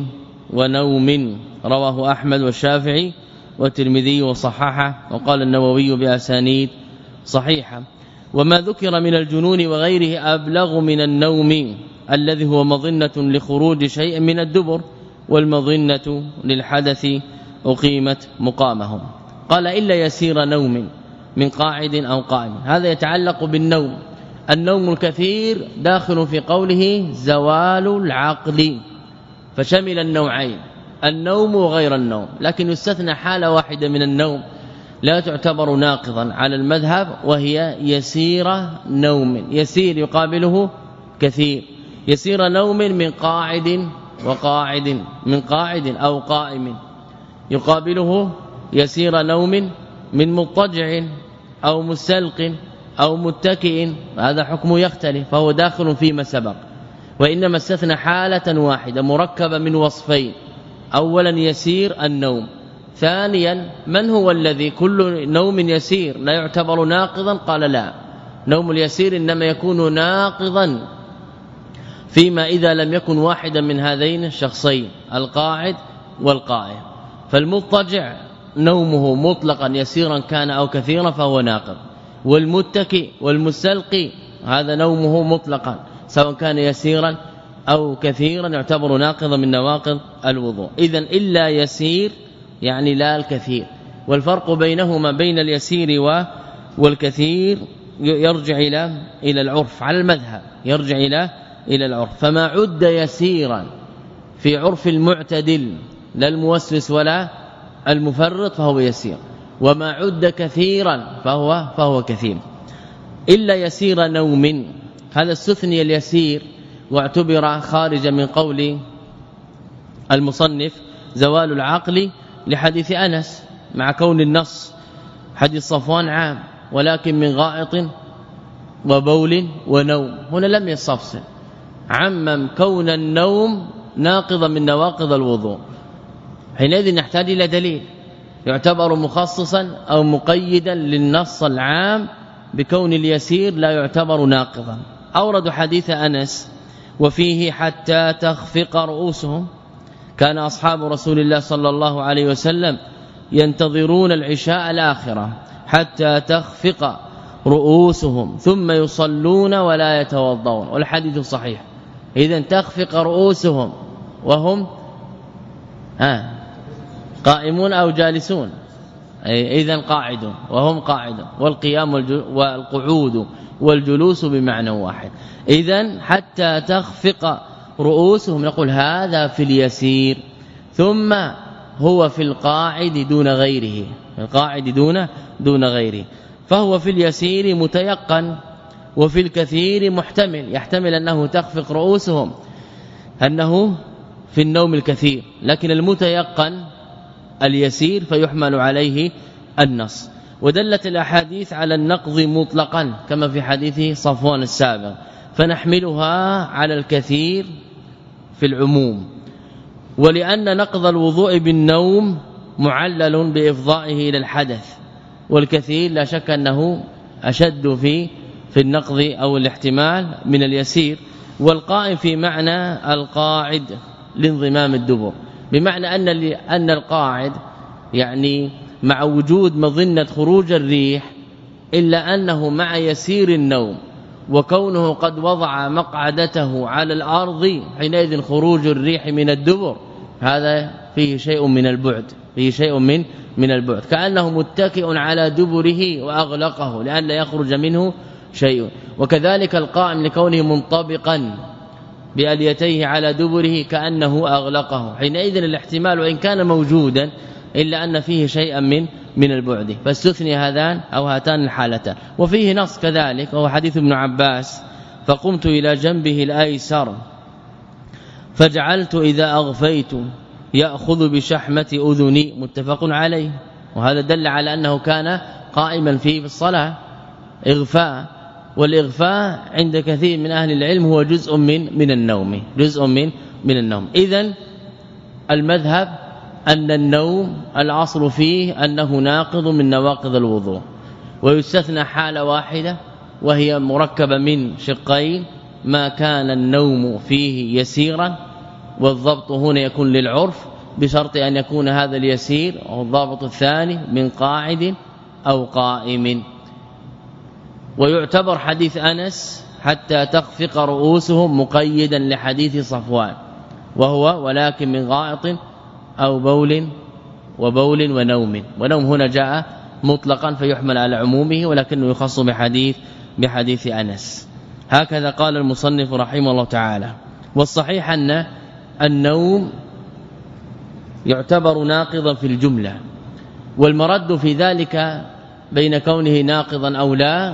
ونوم، رواه أحمد والشافعي والترمذي وصححه، وقال النووي بأسانيد صحيحة. وما ذكر من الجنون وغيره أبلغ من النوم الذي هو مظنة لخروج شيء من الدبر، والمظنة للحدث أقيمت مقامهم. قال إلا يسير نوم من قاعد أو قائم، هذا يتعلق بالنوم. النوم الكثير داخل في قوله زوال العقل، فشمل النوعين النوم وغير النوم، لكن يستثنى حالة واحدة من النوم لا تعتبر ناقضا على المذهب، وهي يسير نوم. يسير يقابله كثير. يسير نوم من قاعد وقاعد، من قاعد أو قائم، يقابله يسير نوم من مضطجع أو مستلق أو متكئ، هذا حكمه يختلف، فهو داخل فيما سبق. وإنما استثنى حالة واحدة مركبة من وصفين: أولا يسير النوم، ثانيا من هو الذي كل نوم يسير لا يعتبر ناقضا؟ قال لا، نوم اليسير إنما يكون ناقضا فيما إذا لم يكن واحدا من هذين الشخصين القاعد والقائم. فالمضطجع نومه مطلقا يسيرا كان أو كثيرا فهو ناقض، والمتكئ والمستلقي هذا نومه مطلقا سواء كان يسيرا أو كثيرا يعتبر ناقضا من نواقض الوضوء. إذن إلا يسير يعني لا الكثير، والفرق بينهما بين اليسير والكثير يرجع إلى إلى العرف على المذهب، يرجع إلى إلى العرف. فما عد يسيرا في عرف المعتدل لا الموسوس ولا المفرط فهو يسير، وما عد كثيرا فهو فهو كثير. إلا يسير نوم، هذا استثني اليسير واعتبر خارجا من قول المصنف زوال العقل لحديث أنس، مع كون النص حديث صفوان عام ولكن من غائط وبول ونوم، هنا لم يستفصل، عمم كون النوم ناقضا من نواقض الوضوء. حينئذ نحتاج إلى دليل يعتبر مخصصا أو مقيدا للنص العام بكون اليسير لا يعتبر ناقضا. أورد حديث أنس وفيه حتى تخفق رؤوسهم، كان أصحاب رسول الله صلى الله عليه وسلم ينتظرون العشاء الآخرة حتى تخفق رؤوسهم ثم يصلون ولا يتوضؤون، والحديث صحيح. إذن تخفق رؤوسهم وهم ها قائمون أو جالسون، إذن قاعدون وهم قاعدون، والقيام والقعود والجلوس بمعنى واحد. إذن حتى تخفق رؤوسهم نقول هذا في اليسير، ثم هو في القاعد دون غيره، القاعد دون دون غيره، فهو في اليسير متيقن وفي الكثير محتمل، يحتمل أنه تخفق رؤوسهم أنه في النوم الكثير، لكن المتيقن اليسير فيحمل عليه النص. ودلت الأحاديث على النقض مطلقا كما في حديث صفوان السابق، فنحملها على الكثير في العموم. ولأن نقض الوضوء بالنوم معلل بإفضائه إلى الحدث، والكثير لا شك أنه أشد في في النقض أو الاحتمال من اليسير. والقائم في معنى القاعد لانضمام الدبر، بمعنى أن أن القاعد يعني مع وجود مظنة خروج الريح، إلا أنه مع يسير النوم وكونه قد وضع مقعدته على الأرض حينئذ خروج الريح من الدبر هذا فيه شيء من البعد فيه شيء من من البعد كأنه متكئ على دبره وأغلقه لئلا يخرج منه شيء. وكذلك القائم لكونه منطبقا بأليتيه على دبره كأنه أغلقه، حينئذ الاحتمال وإن كان موجودا إلا أن فيه شيئا من من البعد، فاستثني هذان أو هاتان الحالتان. وفيه نص كذلك وهو حديث ابن عباس: فقمت إلى جنبه الأيسر فجعلت إذا أغفيت يأخذ بشحمة أذني، متفق عليه. وهذا دل على أنه كان قائما فيه في الصلاة إغفاء، والإغفاء عند كثير من أهل العلم هو جزء من من النوم جزء من من النوم. إذن المذهب أن النوم الأصل فيه أنه ناقض من نواقض الوضوء، ويستثنى حالة واحدة وهي مركبة من شقين: ما كان النوم فيه يسيرا، والضبط هنا يكون للعرف بشرط أن يكون هذا اليسير أو الضابط الثاني من قاعد أو قائم. ويعتبر حديث أنس حتى تخفق رؤوسهم مقيدا لحديث صفوان، وهو ولكن من غائط أو بول وبول ونوم، ونوم هنا جاء مطلقا فيحمل على عمومه ولكنه يخص بحديث بحديث أنس. هكذا قال المصنف رحمه الله تعالى. والصحيح أن النوم يعتبر ناقضا في الجملة، والمرد في ذلك بين كونه ناقضا أو لا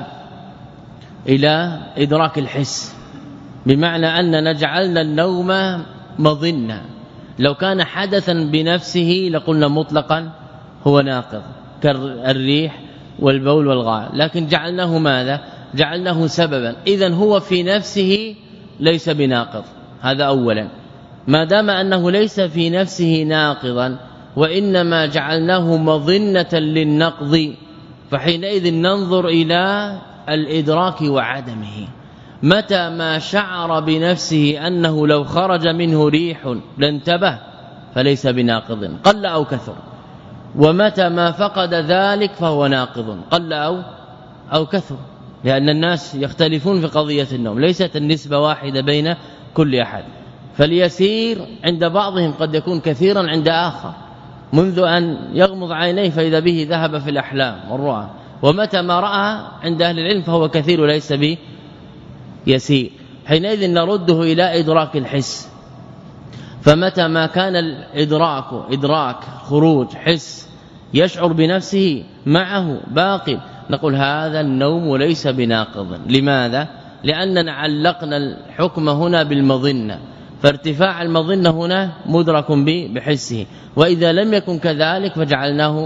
إلى إدراك الحس، بمعنى أن نجعلنا النوم مظنة. لو كان حدثا بنفسه لقلنا مطلقا هو ناقض كالريح والبول والغائط، لكن جعلناه ماذا؟ جعلناه سببا، إذن هو في نفسه ليس بناقض. هذا أولا. ما دام أنه ليس في نفسه ناقضا وإنما جعلناه مظنة للنقض، فحينئذ ننظر إلى الإدراك وعدمه. متى ما شعر بنفسه أنه لو خرج منه ريح لانتبه فليس بناقض قل أو كثر، ومتى ما فقد ذلك فهو ناقض قل أو أو كثر، لأن الناس يختلفون في قضية النوم، ليست النسبة واحدة بين كل أحد. فاليسير عند بعضهم قد يكون كثيرا عند آخر، منذ أن يغمض عينيه فإذا به ذهب في الأحلام والرؤى، ومتى ما رأى عند أهل العلم فهو كثير وليس بيسير. حينئذ نرده إلى إدراك الحس. فمتى ما كان الإدراك إدراك خروج حس يشعر بنفسه معه باقي، نقول هذا النوم ليس بناقض. لماذا؟ لأننا علقنا الحكم هنا بالمظنة، فارتفاع المظنة هنا مدرك بحسه، وإذا لم يكن كذلك فجعلناه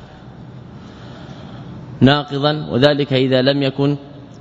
ناقضا، وذلك إذا لم يكن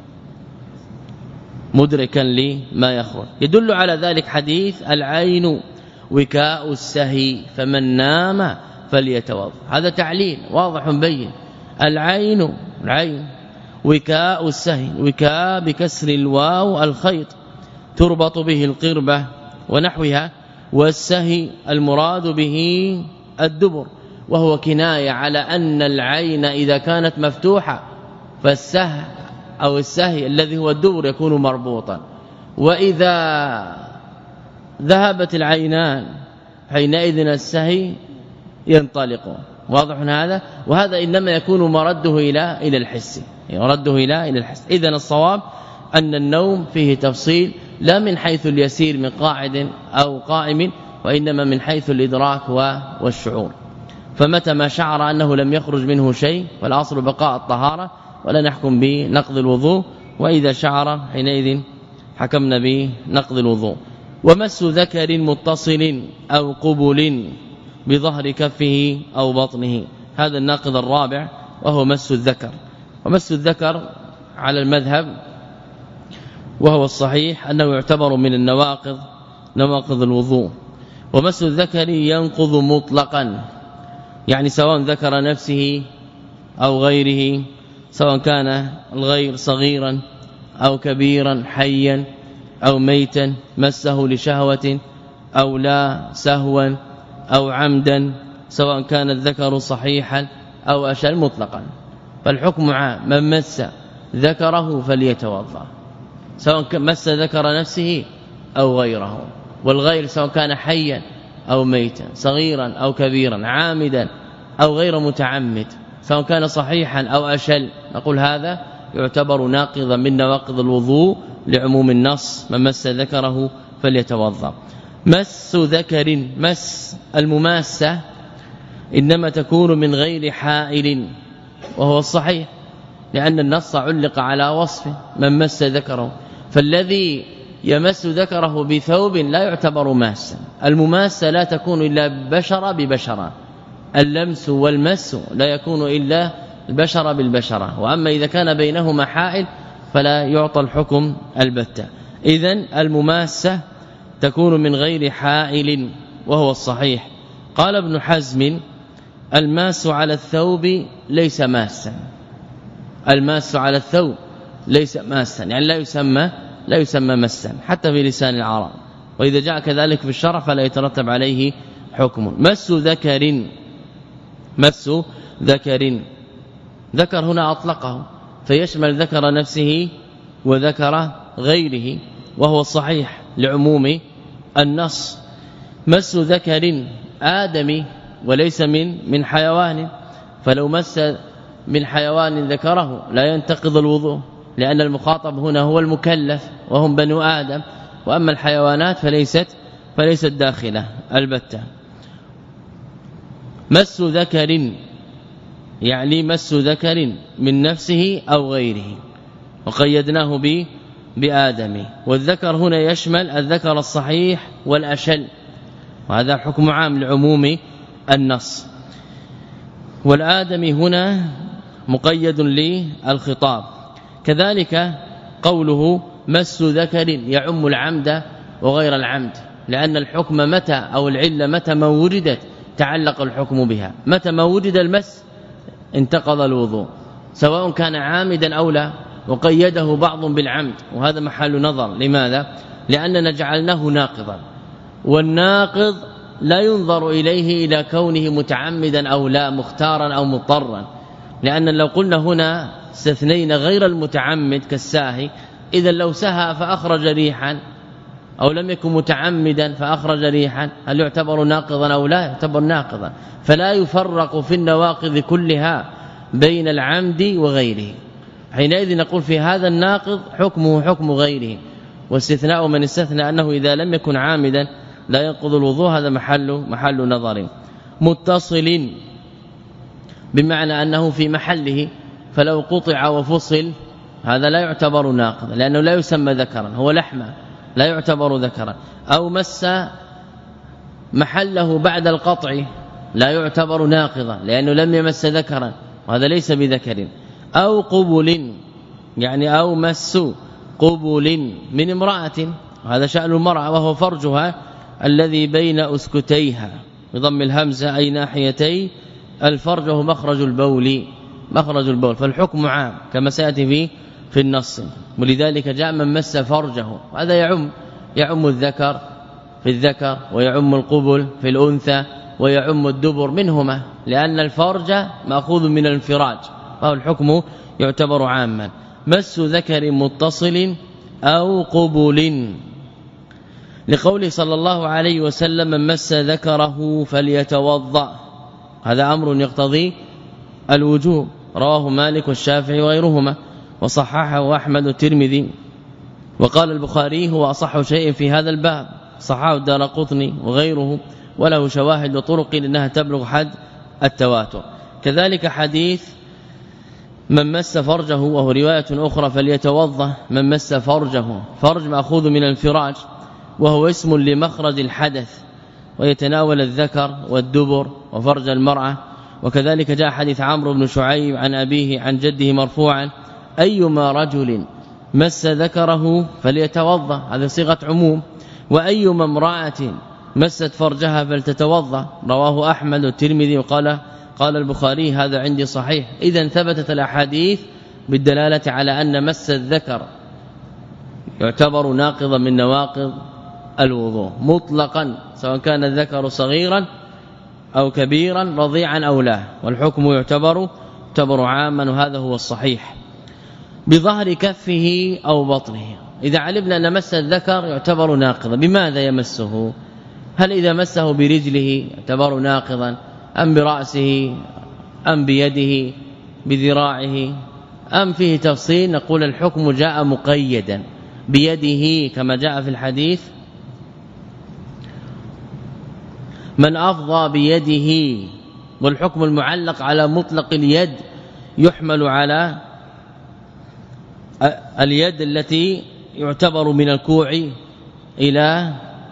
مدركا لما يخرج. يدل على ذلك حديث: العين وكاء السهي فمن نام فليتوضا. هذا تعليل واضح بين. العين العين وكاء السهي، وكاء بكسر الواو الخيط تربط به القربة ونحوها، والسهي المراد به الدبر، وهو كناية على أن العين إذا كانت مفتوحة فالسهي أو السهي الذي هو الدبر يكون مربوطا، وإذا ذهبت العينان حينئذ السهي ينطلق. واضح هذا؟ وهذا إنما يكون مرده إلى إلى الحس، يرده إلى إلى الحس. إذن الصواب أن النوم فيه تفصيل، لا من حيث اليسير من قاعد أو قائم، وإنما من حيث الإدراك والشعور. فمتى ما شعر أنه لم يخرج منه شيء فالأصل بقاء الطهارة ولا نحكم بنقض الوضوء، وإذا شعر حينئذ حكمنا بنقض الوضوء. ومس ذكر متصل أو قبل بظهر كفه أو بطنه، هذا الناقض الرابع وهو مس الذكر. ومس الذكر على المذهب وهو الصحيح أنه يعتبر من النواقض نواقض الوضوء. ومس الذكر ينقض مطلقا، يعني سواء ذكر نفسه أو غيره، سواء كان الغير صغيرا أو كبيرا، حيا أو ميتا، مسه لشهوة أو لا، سهوا أو عمدا، سواء كان الذكر صحيحا أو أشل، مطلقا. فالحكم عام: من مس ذكره فليتوضا، سواء مس ذكر نفسه أو غيره، والغير سواء كان حيا أو ميتا، صغيرا أو كبيرا، عامدا أو غير متعمد، سواء كان صحيحا أو أشل، نقول هذا يعتبر ناقضا من نواقض الوضوء لعموم النص: من مس ذكره فليتوضا. مس ذكر، مس المماسة إنما تكون من غير حائل، وهو الصحيح لأن النص علق على وصفه: من مس ذكره، فالذي يمس ذكره بثوب لا يعتبر ماسا. المماسة لا تكون إلا بشرة ببشرة، اللمس والمس لا يكون إلا البشرة بالبشرة، وأما إذا كان بينهما حائل فلا يعطى الحكم البتة. إذن المماسة تكون من غير حائل وهو الصحيح. قال ابن حزم: الماس على الثوب ليس ماسا، الماس على الثوب ليس ماسا، يعني لا يسمى لا يسمى مسا حتى في لسان العرب، وإذا جاء كذلك في الشرع فلا يترتب عليه حكم. مس ذكر، مس ذكر، ذكر هنا أطلقه فيشمل ذكر نفسه وذكر غيره، وهو الصحيح لعموم النص. مس ذكر آدمي وليس من من حيوان، فلو مس من حيوان ذكره لا ينتقض الوضوء، لأن المخاطب هنا هو المكلف وهم بنو آدم، وأما الحيوانات فليست فليست داخله البتة. مس ذكر يعني مس ذكر من نفسه أو غيره، وقيدناه ب بآدم، والذكر هنا يشمل الذكر الصحيح والأشل، وهذا حكم عام لعموم النص. والآدمي هنا مقيد للخطاب. كذلك قوله مس ذكر يعم العمد وغير العمد، لأن الحكم متى أو العلة متى ما وجدت تعلق الحكم بها، متى ما وجد المس انتقض الوضوء سواء كان عامدا أو لا، وقيده بعض بالعمد، وهذا محل نظر. لماذا؟ لأننا جعلناه ناقضا، والناقض لا ينظر إليه إلى كونه متعمدا أو لا، مختارا أو مضطرا، لأن لو قلنا هنا استثنينا غير المتعمد كالساهي، إذا لو سهى فأخرج ريحا أو لم يكن متعمدا فأخرج ريحا، هل يعتبر ناقضا أو لا؟ يعتبر ناقضا. فلا يفرق في النواقض كلها بين العمد وغيره، حينئذ نقول في هذا الناقض حكمه حكم غيره، واستثناء من استثنى أنه إذا لم يكن عامدا لا ينقض الوضوء، هذا محل محل نظر. متصل بمعنى أنه في محله، فلو قطع وفصل هذا لا يعتبر ناقض لأنه لا يسمى ذكرا، هو لحمة لا يعتبر ذكرا. أو مس محله بعد القطع لا يعتبر ناقضا لأنه لم يمس ذكرا، وهذا ليس بذكر. أو قبل يعني أو مس قبل من امرأة، وهذا شأن المرأة وهو فرجها الذي بين أسكتيها بضم الهمزة، أي ناحيتي الفرج وهو مخرج البول، مخرج البول، فالحكم عام كما سيأتي في في النص. ولذلك جاء من مس فرجه، هذا يعم يعم الذكر في الذكر، ويعم القبل في الأنثى، ويعم الدبر منهما، لأن الفرج مأخوذ من الانفراج، فهو الحكم يعتبر عاما. مس ذكر متصل أو قبل، لقوله صلى الله عليه وسلم: من مس ذكره فليتوضأ، هذا أمر يقتضي الوجوب، رواه مالك والشافعي وغيرهما، وصححه أحمد والترمذي. وقال البخاري: هو أصح شيء في هذا الباب، صححه الدارقطني وغيره، وله شواهد وطرق لأنها تبلغ حد التواتر. كذلك حديث من مس فرجه، وهو رواية أخرى فليتوضأ، من مس فرجه، فرج مأخوذ من الفراج وهو اسم لمخرج الحدث، ويتناول الذكر والدبر وفرج المرأة. وكذلك جاء حديث عمرو بن شعيب عن أبيه عن جده مرفوعا: أيما رجل مس ذكره فليتوضأ، هذا صيغة عموم. وأيما امرأة مست فرجها فلتتوضأ، رواه أحمد والترمذي. وقال قال البخاري: هذا عندي صحيح. إذن ثبتت الأحاديث بالدلالة على أن مس الذكر يعتبر ناقضا من نواقض الوضوء مطلقا، سواء كان الذكر صغيرا أو كبيرا، رضيعا أو لا، والحكم يعتبر يعتبر عاما، وهذا هو الصحيح. بظهر كفه أو بطنه، إذا علمنا أن مس الذكر يعتبر ناقضا، بماذا يمسه؟ هل إذا مسه برجله يعتبر ناقضا أم برأسه أم بيده بذراعه أم فيه تفصيل؟ نقول الحكم جاء مقيدا بيده كما جاء في الحديث من أفضى بيده، والحكم المعلق على مطلق اليد يحمل على اليد التي يعتبر من الكوع إلى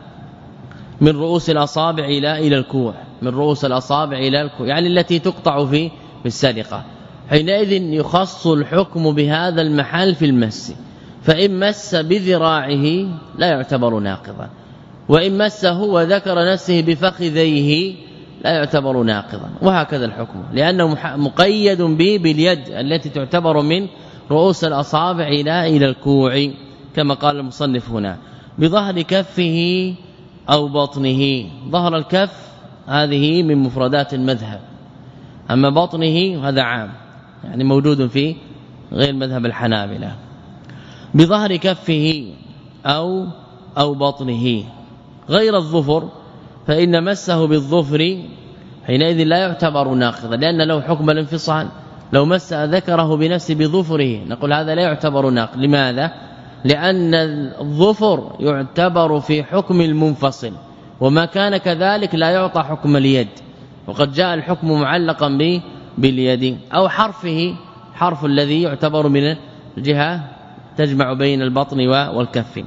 من رؤوس الأصابع إلى إلى الكوع، من رؤوس الأصابع إلى الكوع، يعني التي تقطع في في السرقة. حينئذ يخص الحكم بهذا المحل في المس، فإن مس بذراعه لا يعتبر ناقضا، وإن مسه وذكر نفسه بفخذيه لا يعتبر ناقضا، وهكذا الحكم، لأنه مقيد به باليد التي تعتبر من رؤوس الأصابع إلى إلى الكوع كما قال المصنف هنا، بظهر كفه أو بطنه. ظهر الكف هذه من مفردات المذهب، أما بطنه هذا عام يعني موجود في غير مذهب الحنابلة. بظهر كفه أو أو بطنه غير الظفر، فإن مسه بالظفر حينئذ لا يعتبر ناقضا، لأن له حكم الانفصال. لو مس ذكره بنفسه بظفره نقول هذا لا يعتبر ناقض. لماذا؟ لأن الظفر يعتبر في حكم المنفصل، وما كان كذلك لا يعطى حكم اليد، وقد جاء الحكم معلقا به باليد. أو حرفه، حرف الذي يعتبر من الجهة تجمع بين البطن والكف،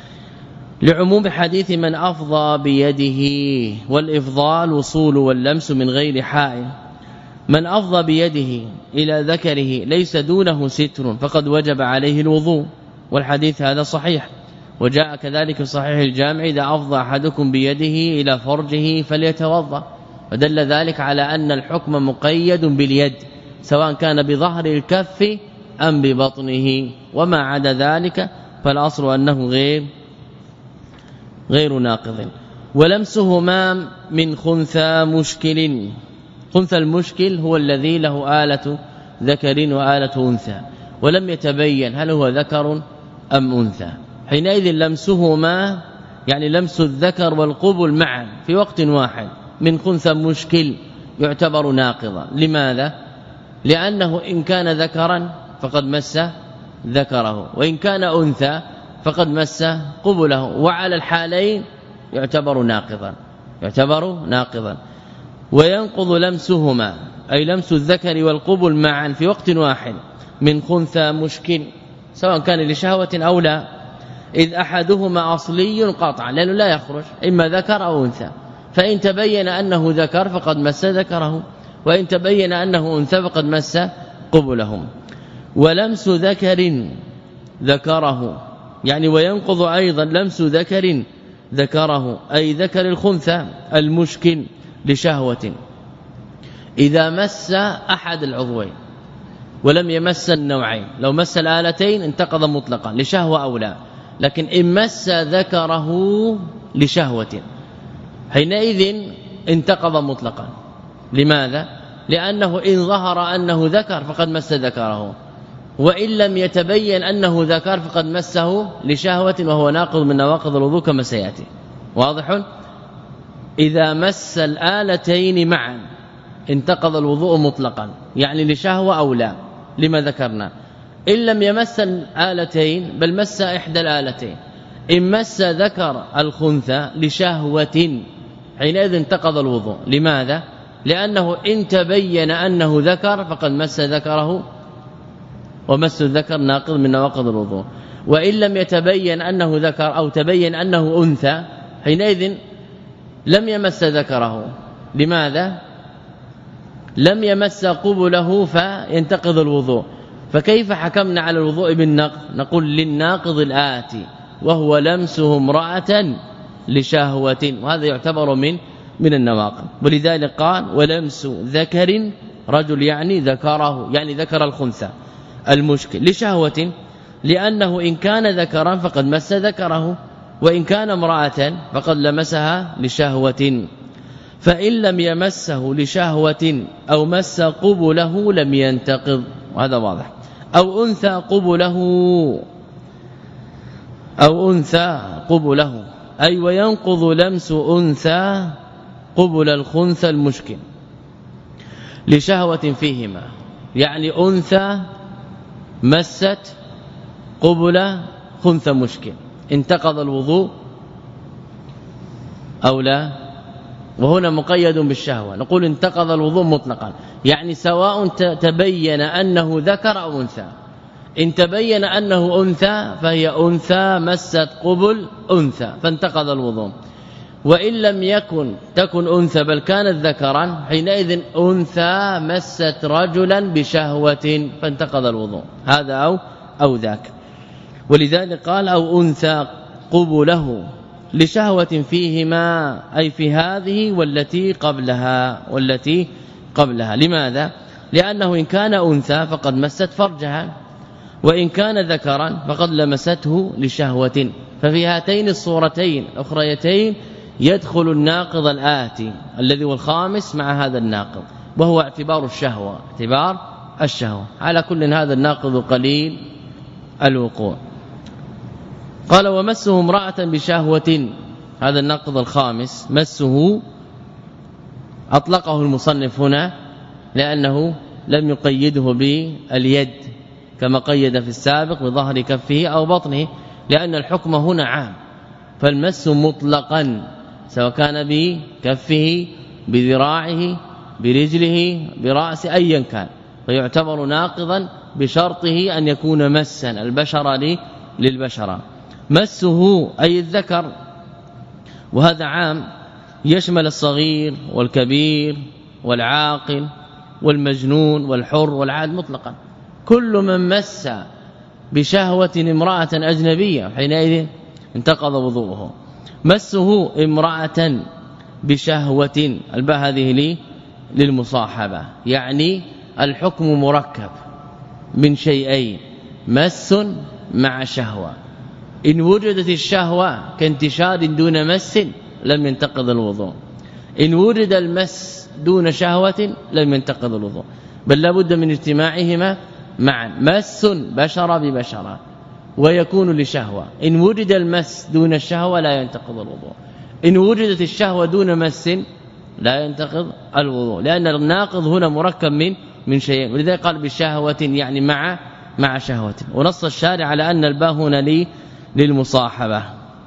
لعموم حديث من أفضى بيده، والإفضال الوصول واللمس من غير حائل. من أفضى بيده إلى ذكره ليس دونه ستر فقد وجب عليه الوضوء، والحديث هذا صحيح، وجاء كذلك في صحيح الجامع إذا أفضى أحدكم بيده إلى فرجه فليتوضأ، ودل ذلك على أن الحكم مقيد باليد سواء كان بظهر الكف أم ببطنه، وما عدا ذلك فالأصل أنه غير غير ناقض. ولمسهما من خنثى مشكل. خنثى المشكل هو الذي له آلة ذكر وآلة أنثى، ولم يتبين هل هو ذكر أم أنثى. حينئذ لمسهما يعني لمس الذكر والقبل معا في وقت واحد من خنثى مشكل يعتبر ناقضا. لماذا؟ لأنه إن كان ذكرا فقد مس ذكره، وإن كان أنثى فقد مس قبله، وعلى الحالين يعتبر ناقضا يعتبر ناقضا. وينقض لمسهما أي لمس الذكر والقبل معا في وقت واحد من خنثى مشكل سواء كان لشهوة أو لا، إذ أحدهما أصلي قطعا لأنه لا يخرج إما ذكر أو أنثى، فإن تبين أنه ذكر فقد مس ذكره، وإن تبين أنه أنثى فقد مس قبلهم. ولمس ذكر ذكره يعني وينقض أيضا لمس ذكر ذكره أي ذكر الخنثى المشكل لشهوة إذا مس أحد العضوين ولم يمس النوعين. لو مس الآلتين انتقض مطلقا لشهوة أو لا، لكن إن مس ذكره لشهوة حينئذ انتقض مطلقا. لماذا؟ لأنه إن ظهر أنه ذكر فقد مس ذكره، وإن لم يتبين أنه ذكر فقد مسه لشهوة وهو ناقض من نواقض الوضوء كما سيأتي. واضح؟ إذا مس الآلتين معا انتقض الوضوء مطلقا، يعني لشهوة أو لا لما ذكرنا. إن لم يمس الآلتين بل مس إحدى الآلتين، إن مس ذكر الخنثى لشهوة حينئذ انتقض الوضوء. لماذا؟ لأنه إن تبين أنه ذكر فقد مس ذكره، ومس الذكر ناقض من نواقض الوضوء. وإن لم يتبين أنه ذكر أو تبين أنه أنثى حينئذ لم يمس ذكره. لماذا؟ لم يمس قبله فينتقض الوضوء. فكيف حكمنا على الوضوء بالنقض؟ نقول للناقض الآتي وهو لمسه امرأة لشهوة، وهذا يعتبر من من النواقض. ولذلك قال ولمس ذكر رجل يعني ذكره يعني ذكر الخنثى المشكل لشهوة، لأنه إن كان ذكرا فقد مس ذكره، وإن كان امرأة فقد لمسها لشهوة. فإن لم يمسه لشهوة أو مس قبله لم ينتقض، وهذا واضح. أو أنثى قبله أو أنثى قبله أي وينقض لمس أنثى قبل الخنثى المشكل لشهوة فيهما، يعني أنثى مست قبل خنثى مشكل انتقض الوضوء أو لا؟ وهنا مقيد بالشهوة، نقول انتقض الوضوء مطلقا، يعني سواء تبين أنه ذكر أو أنثى. إن تبين أنه أنثى فهي أنثى مست قبل أنثى فانتقض الوضوء، وإن لم يكن تكن أنثى بل كانت ذكرا حينئذ أنثى مست رجلا بشهوة فانتقض الوضوء، هذا أو أو ذاك. ولذلك قال أو أنثى قبله لشهوة فيهما، أي في هذه والتي قبلها والتي قبلها. لماذا؟ لأنه إن كان أنثى فقد مست فرجها، وإن كان ذكرا فقد لمسته لشهوة، ففي هاتين الصورتين الأخريتين يدخل الناقض الآتي الذي هو الخامس مع هذا الناقض، وهو اعتبار الشهوة اعتبار الشهوة. على كل هذا الناقض قليل الوقوع. قال ومسه امرأة بشهوة، هذا الناقض الخامس. مسه أطلقه المصنف هنا لأنه لم يقيده باليد كما قيد في السابق بظهر كفه أو بطنه، لأن الحكم هنا عام، فالمس مطلقا سواء كان بكفه بذراعه برجله برأسه أيا كان، فيعتبر ناقضا بشرطه أن يكون مسا البشر للبشرة. مسه أي الذكر، وهذا عام يشمل الصغير والكبير والعاقل والمجنون والحر والعاد مطلقا، كل من مس بشهوة امرأة أجنبية حينئذ انتقض وضوءه. مسه امرأة بشهوة، الباء هذه لي للمصاحبة، يعني الحكم مركب من شيئين، مس مع شهوة. إن وجدت الشهوة كانتشار دون مس لم ينتقض الوضوء، إن وجد المس دون شهوة لم ينتقض الوضوء، بل لابد من اجتماعهما معا، مس بشرة ببشرة ويكون لشهوة. إن وجد المس دون الشهوة لا ينتقض الوضوء، إن وجدت الشهوة دون مس لا ينتقض الوضوء، لأن الناقض هنا مركب من من شيئين، ولذلك قال بشهوة يعني مع مع شهوة. ونص الشارع على أن الباء هنا لي للمصاحبة.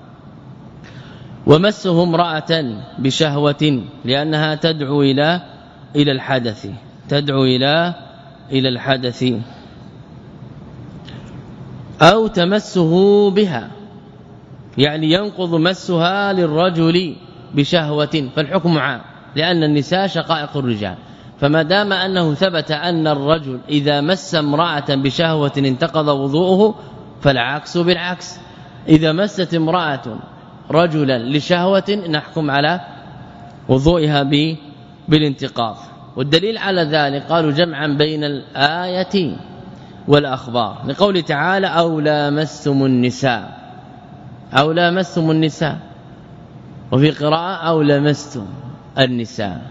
ومسه امرأة بشهوة لأنها تدعو إلى إلى الحدث تدعو إلى إلى الحدث، أو تمسه بها، يعني ينقض مسها للرجل بشهوة، فالحكم عام لأن النساء شقائق الرجال، فما دام أنه ثبت أن الرجل إذا مس امرأة بشهوة انتقض وضوءه، فالعكس بالعكس، إذا مست امرأة رجلا لشهوة نحكم على وضوئها بالانتقاض. والدليل على ذلك قالوا جمعا بين الآية والأخبار، لقوله تعالى أو لامستم النساء، أو لامستم النساء، وفي قراءة أو لمستم النساء،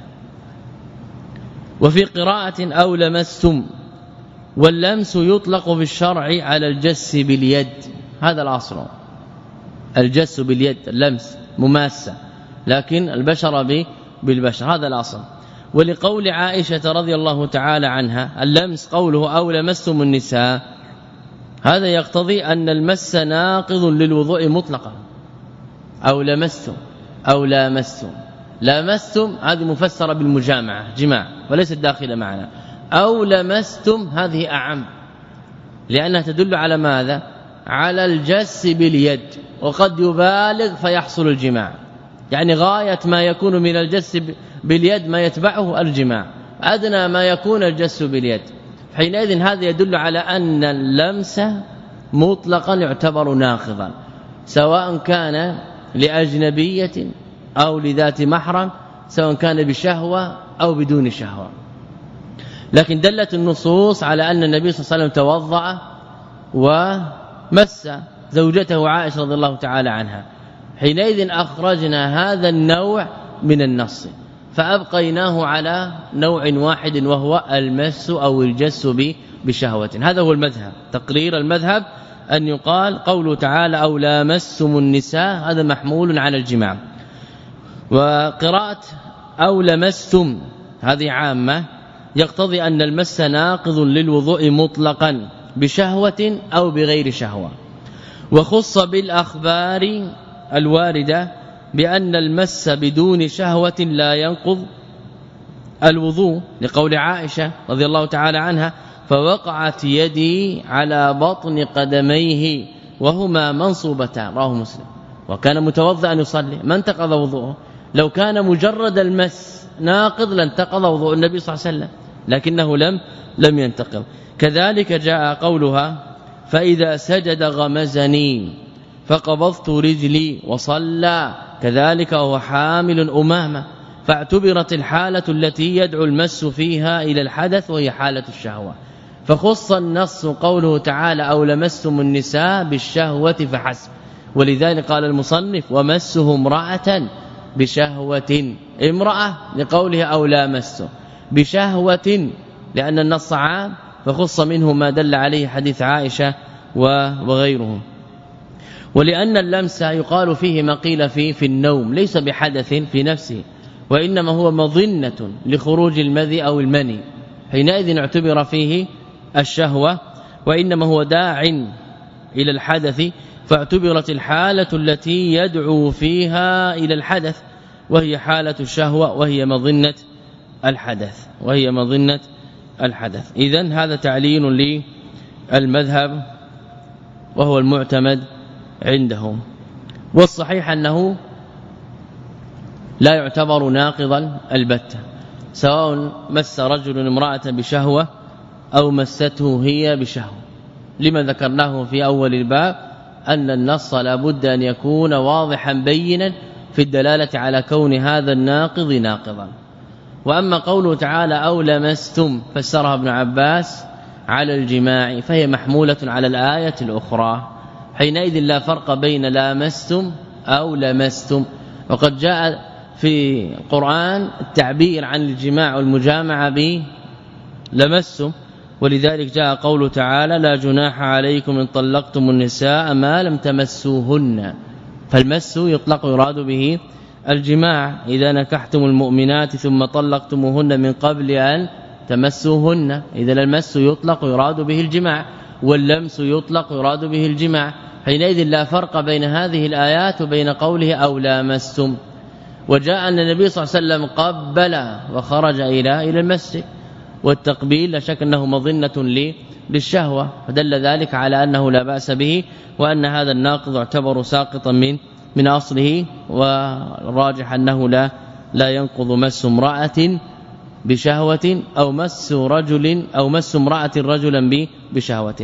وفي قراءة أو لمستم. واللمس يطلق في الشرع على الجس باليد، هذا الأصل، الجس باليد اللمس مماسة، لكن البشر بالبشر، هذا الأصل. ولقول عائشة رضي الله تعالى عنها اللمس قوله أو لمستم النساء، هذا يقتضي أن المس ناقض للوضوء مطلقا، أو لمستم أو لامستم. لامستم هذه مفسرة بالمجامعة جماع وليست داخلة معنا، أو لمستم هذه أعم لأنها تدل على ماذا؟ على الجس باليد، وقد يبالغ فيحصل الجماع، يعني غاية ما يكون من الجس باليد ما يتبعه الجماع، أدنى ما يكون الجس باليد، حينئذ هذا يدل على أن اللمس مطلقا يعتبر ناقضا، سواء كان لأجنبية أو لذات محرم، سواء كان بشهوة أو بدون شهوة. لكن دلت النصوص على أن النبي صلى الله عليه وسلم توضأ ومس زوجته عائشة رضي الله تعالى عنها، حينئذ أخرجنا هذا النوع من النص فأبقيناه على نوع واحد وهو المس أو الجس بشهوة. هذا هو المذهب، تقرير المذهب أن يقال قوله تعالى أو لامستم النساء هذا محمول على الجماع، وقراءة أو لمستم هذه عامة يقتضي أن المس ناقض للوضوء مطلقا بشهوة أو بغير شهوة، وخص بالأخبار الواردة بأن المس بدون شهوة لا ينقض الوضوء، لقول عائشة رضي الله تعالى عنها فوقعت يدي على بطن قدميه وهما منصوبتان، رواه مسلم. وكان متوضئا يصلي ما انتقض وضوءه، لو كان مجرد المس ناقض لانتقض وضوء النبي صلى الله عليه وسلم، لكنه لم لم ينتقض. كذلك جاء قولها فإذا سجد غمزني فقبضت رجلي وصلى، كذلك وهو حامل أمامة، فاعتبرت الحالة التي يدعو المس فيها إلى الحدث وهي حالة الشهوة، فخص النص قوله تعالى أو لمستم النساء بالشهوة فحسب. ولذلك قال المصنف ومسه امرأة بشهوة، امرأة لقولها أو لامسته بشهوة لأن النص عام، فخص منه ما دل عليه حديث عائشة وغيره. ولأن اللمس يقال فيه ما قيل فيه في النوم ليس بحدث في نفسه، وإنما هو مظنة لخروج المذي أو المني، حينئذ اعتبر فيه الشهوة، وإنما هو داع إلى الحدث، فاعتبرت الحالة التي يدعو فيها إلى الحدث وهي حالة الشهوة وهي مظنة الحدث وهي مظنة الحدث. إذن هذا تعليل للمذهب وهو المعتمد عندهم، والصحيح أنه لا يعتبر ناقضا البتة، سواء مس رجل امرأة بشهوة أو مسته هي بشهوة، لما ذكرناه في أول الباب أن النص لا بد أن يكون واضحا بينا في الدلالة على كون هذا الناقض ناقضا. وأما قوله تعالى أو لمستم فسرها ابن عباس على الجماع، فهي محمولة على الآية الأخرى، حينئذ لا فرق بين لامستم أو لمستم. وقد جاء في القرآن التعبير عن الجماع والمجامعة به لمستم، ولذلك جاء قوله تعالى لا جناح عليكم إن طلقتم النساء ما لم تمسوهن، فالمس يطلق يراد به الجماع، إذا نكحتم المؤمنات ثم طلقتموهن من قبل أن تمسوهن، إذا المس يطلق يراد به الجماع، واللمس يطلق يراد به الجماع، حينئذ لا فرق بين هذه الآيات وبين قوله أو لامستم. وجاء أن النبي صلى الله عليه وسلم قبل وخرج إلى إلى المسجد، والتقبيل لا شك أنه مظنة للشهوة، فدل ذلك على أنه لا بأس به، وأن هذا الناقض يعتبر ساقطا من من أصله، والراجح أنه لا لا ينقض مس امرأة بشهوة أو مس رجل أو مس امرأة رجلا بشهوة.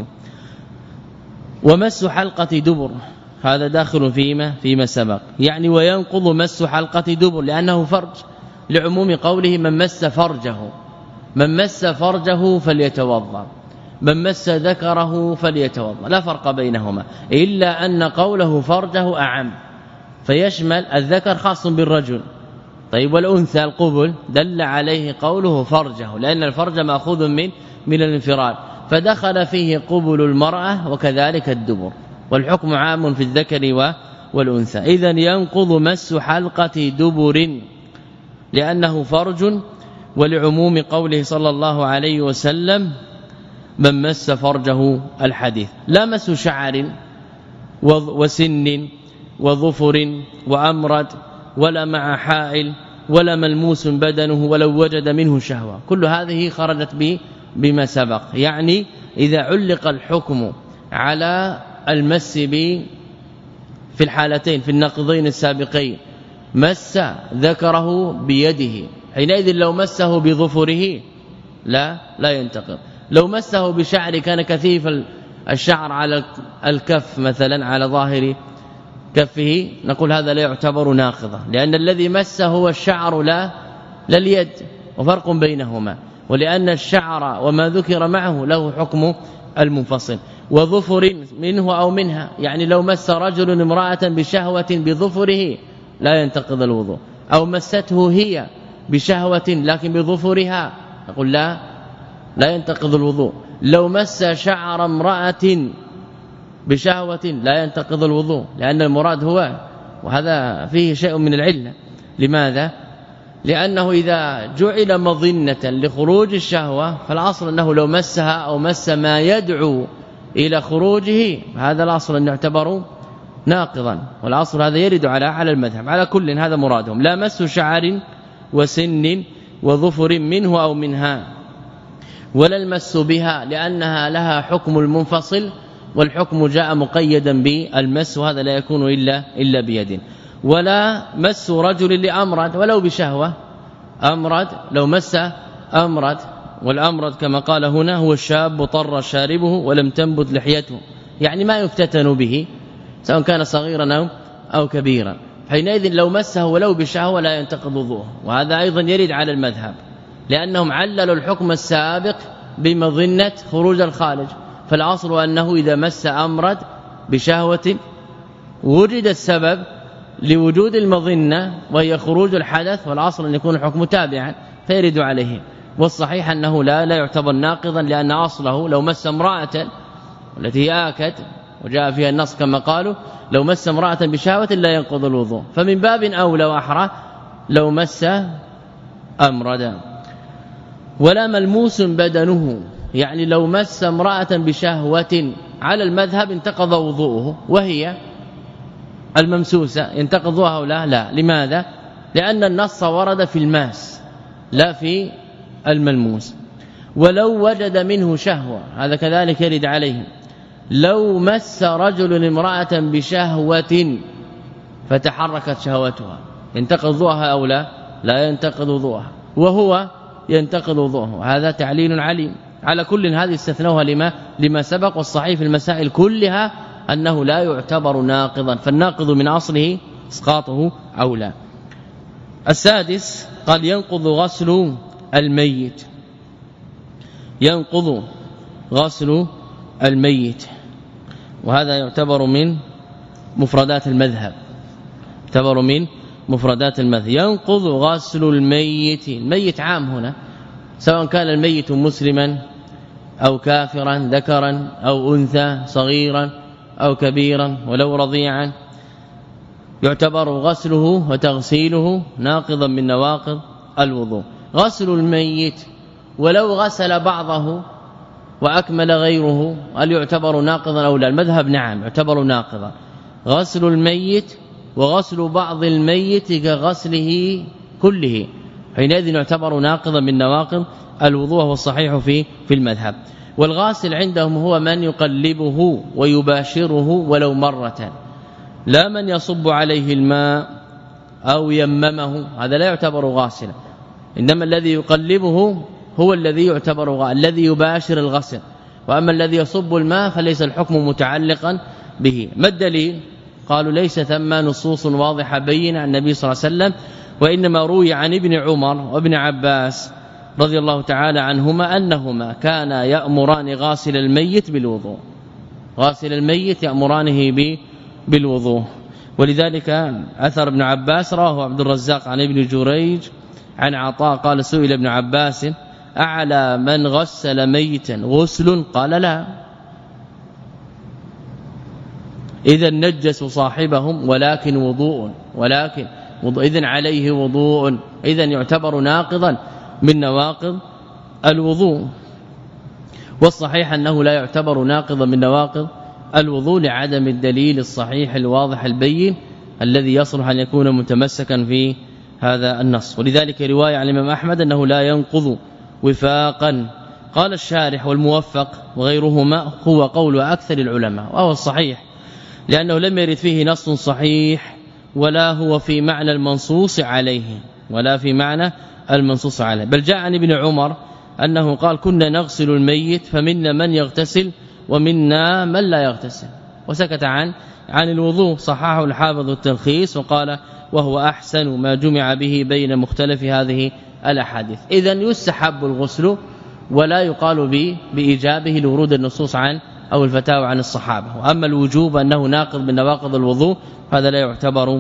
ومس حلقة دبر هذا داخل فيما فيما سبق، يعني وينقض مس حلقة دبر لأنه فرج، لعموم قوله من مس فرجه، من مس فرجه فليتوضا، من مس ذكره فليتوضا، لا فرق بينهما، إلا أن قوله فرجه أعم فيشمل الذكر خاص بالرجل. طيب والأنثى القبل دل عليه قوله فرجه، لأن الفرج مأخوذ من من الانفراد، فدخل فيه قبل المرأة وكذلك الدبر، والحكم عام في الذكر والأنثى. إذن ينقض مس حلقة دبر لأنه فرج، ولعموم قوله صلى الله عليه وسلم من مس فرجه الحديث. لا مس شعر وسن وظفر وأمرد ولا مع حائل ولا ملموس بدنه ولو وجد منه شهوة، كل هذه خرجت به بما سبق. يعني إذا علق الحكم على المس به في الحالتين في النقضين السابقين، مس ذكره بيده، حينئذ لو مسه بظفره لا لا ينتقض. لو مسه بشعر كان كثيف الشعر على الكف مثلا على ظاهر كفه، نقول هذا لا يعتبر ناقضا، لأن الذي مسه هو الشعر لا لا اليد، وفرق بينهما، ولأن الشعر وما ذكر معه له حكم المنفصل. وظفر منه أو منها، يعني لو مس رجل امرأة بشهوة بظفره لا ينتقض الوضوء، أو مسته هي بشهوة لكن بظفرها نقول لا لا ينتقض الوضوء. لو مس شعر امرأة بشهوة لا ينتقض الوضوء، لأن المراد هو، وهذا فيه شيء من العلة. لماذا؟ لأنه إذا جعل مظنة لخروج الشهوة فالأصل أنه لو مسها أو مس ما يدعو إلى خروجه هذا الأصل أن يعتبر ناقضا، والأصل هذا يرد على على المذهب. على كل هذا مرادهم، لا مس شعر وسن وظفر منه أو منها، ولا المس بها لأنها لها حكم المنفصل، والحكم جاء مقيدا بالمس، وهذا لا يكون إلا إلا بيد. ولا مس رجل لأمرد ولو بشهوة، أمرد لو مس أمرد، والأمرد كما قال هنا هو الشاب طر شاربه ولم تنبت لحيته، يعني ما يفتتن به سواء كان صغيرا أو كبيرا، حينئذ لو مسه ولو بشهوة لا ينتقض وضوءه. وهذا أيضا يرد على المذهب، لأنهم عللوا الحكم السابق بمظنة خروج الخارج، فالأصل أنه إذا مس أمرد بشهوة وجد السبب لوجود المظنة وهي خروج الحدث، والأصل أن يكون الحكم تابعا فيرد عليه. والصحيح أنه لا لا يعتبر ناقضا، لأن أصله لو مس امرأة التي آكد وجاء فيها النص كما قالوا لو مس امرأة بشهوة لا ينقض الوضوء، فمن باب أولى وأحرى لو مس أمردا. ولا ملموس بدنه، يعني لو مس امرأة بشهوة على المذهب انتقض وضوءه، وهي الممسوسة ينتقض وضوءها أو لا؟ لا. لماذا؟ لأن النص ورد في الماس لا في الملموس. ولو وجد منه شهوة، هذا كذلك يرد عليه، لو مس رجل امرأة بشهوة فتحركت شهوتها ينتقض وضوءها أو لا؟ لا ينتقض وضوءها، وهو ينتقض وضوءه. هذا تعليل عليم. على كل هذه استثنوها لما لما سبق، والصحيح في المسائل كلها أنه لا يعتبر ناقضا، فالناقض من أصله اسقاطه أولى. السادس قال ينقض غسل الميت، ينقض غسل الميت، وهذا يعتبر من مفردات المذهب، يعتبر من مفردات المذهب. ينقض غسل الميت، الميت عام هنا، سواء كان الميت مسلما أو كافرا، ذكرا أو أنثى، صغيرا أو كبيرا، ولو رضيعا، يعتبر غسله وتغسيله ناقضا من نواقض الوضوء. غسل الميت ولو غسل بعضه وأكمل غيره هل يعتبر ناقضا أو لا؟ المذهب نعم يعتبر ناقضا. غسل الميت وغسل بعض الميت كغسله كله، حينئذ يعتبر ناقضا من نواقض الوضوء، والصحيح في في المذهب. والغاسل عندهم هو من يقلبه ويباشره ولو مرة، لا من يصب عليه الماء أو يممه، هذا لا يعتبر غاسلا، إنما الذي يقلبه هو الذي يعتبر غاسل، الذي يباشر الغسل، وأما الذي يصب الماء فليس الحكم متعلقا به. ما الدليل؟ قالوا ليس ثم نصوص واضحة بينة عن النبي صلى الله عليه وسلم، وإنما روي عن ابن عمر وابن عباس رضي الله تعالى عنهما أنهما كانا يأمران غاسل الميت بالوضوء، غاسل الميت يأمرانه بالوضوء. ولذلك أثر ابن عباس رواه عبد الرزاق عن ابن جريج عن عطاء قال سئل ابن عباس أعلى من غسل ميتا غسل؟ قال لا، إذا نجسوا صاحبهم ولكن وضوء، ولكن وضوء، إذن عليه وضوء، إذن يعتبر ناقضا من نواقض الوضوء. والصحيح أنه لا يعتبر ناقضا من نواقض الوضوء لعدم الدليل الصحيح الواضح البين الذي يصلح أن يكون متمسكا في هذا النص. ولذلك رواية عن الإمام أحمد أنه لا ينقض وفاقا. قال الشارح والموفق وغيرهما هو قول أكثر العلماء، وهو الصحيح، لأنه لم يرد فيه نص صحيح ولا هو في معنى المنصوص عليه، ولا في معنى المنصوص عليه. بل جاء عن ابن عمر أنه قال كنا نغسل الميت فمنا من يغتسل ومنا من لا يغتسل، وسكت عن عن الوضوء. صححه الحافظ التلخيص وقال وهو أحسن ما جمع به بين مختلف هذه الأحاديث. إذن يستحب الغسل ولا يقال به بإيجابه لورود النصوص عن أو الفتاوى عن الصحابة. وأما الوجوب أنه ناقض من نواقض الوضوء هذا لا يعتبر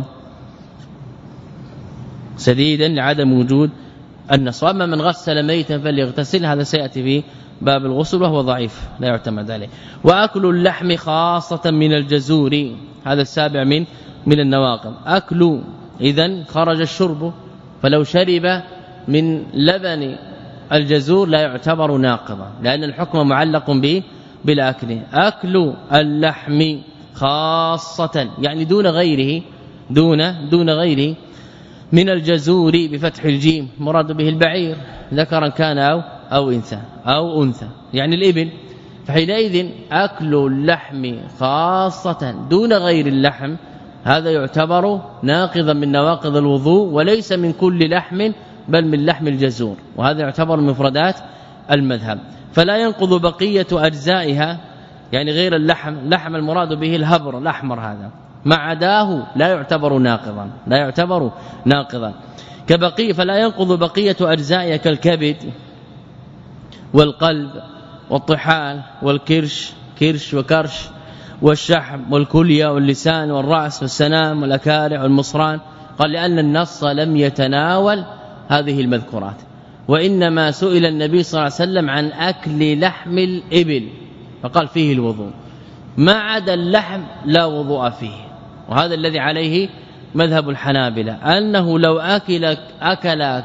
سديدا لعدم وجود النص. واما من غسل ميتا فليغتسل هذا سياتي في باب الغسل وهو ضعيف لا يعتمد عليه. واكل اللحم خاصة من الجزور هذا السابع من من النواقض. اكل اذا خرج الشرب، فلو شرب من لبن الجزور لا يعتبر ناقضا لأن الحكم معلق به بالاكل. اكل اللحم خاصة يعني دون غيره دون دون غيره من الجزور بفتح الجيم مراد به البعير ذكرا كان أو أو انثى أو انثى يعني الإبل. فحينئذ أكل اللحم خاصة دون غير اللحم هذا يعتبر ناقضا من نواقض الوضوء وليس من كل لحم بل من لحم الجزور، وهذا يعتبر مفردات المذهب. فلا ينقض بقية أجزائها يعني غير اللحم، لحم المراد به الهبر الأحمر هذا ما عداه لا يعتبر ناقضا لا يعتبر ناقضا كبقي. فلا ينقض بقية أجزائها كالكبد والقلب والطحال والكرش كرش وكرش والشحم والكلية واللسان والرأس والسنام والأكارع والمصران. قال لأن النص لم يتناول هذه المذكورات، وإنما سئل النبي صلى الله عليه وسلم عن أكل لحم الإبل فقال فيه الوضوء، ما عدا اللحم لا وضوء فيه. وهذا الذي عليه مذهب الحنابلة أنه لو أكل أكل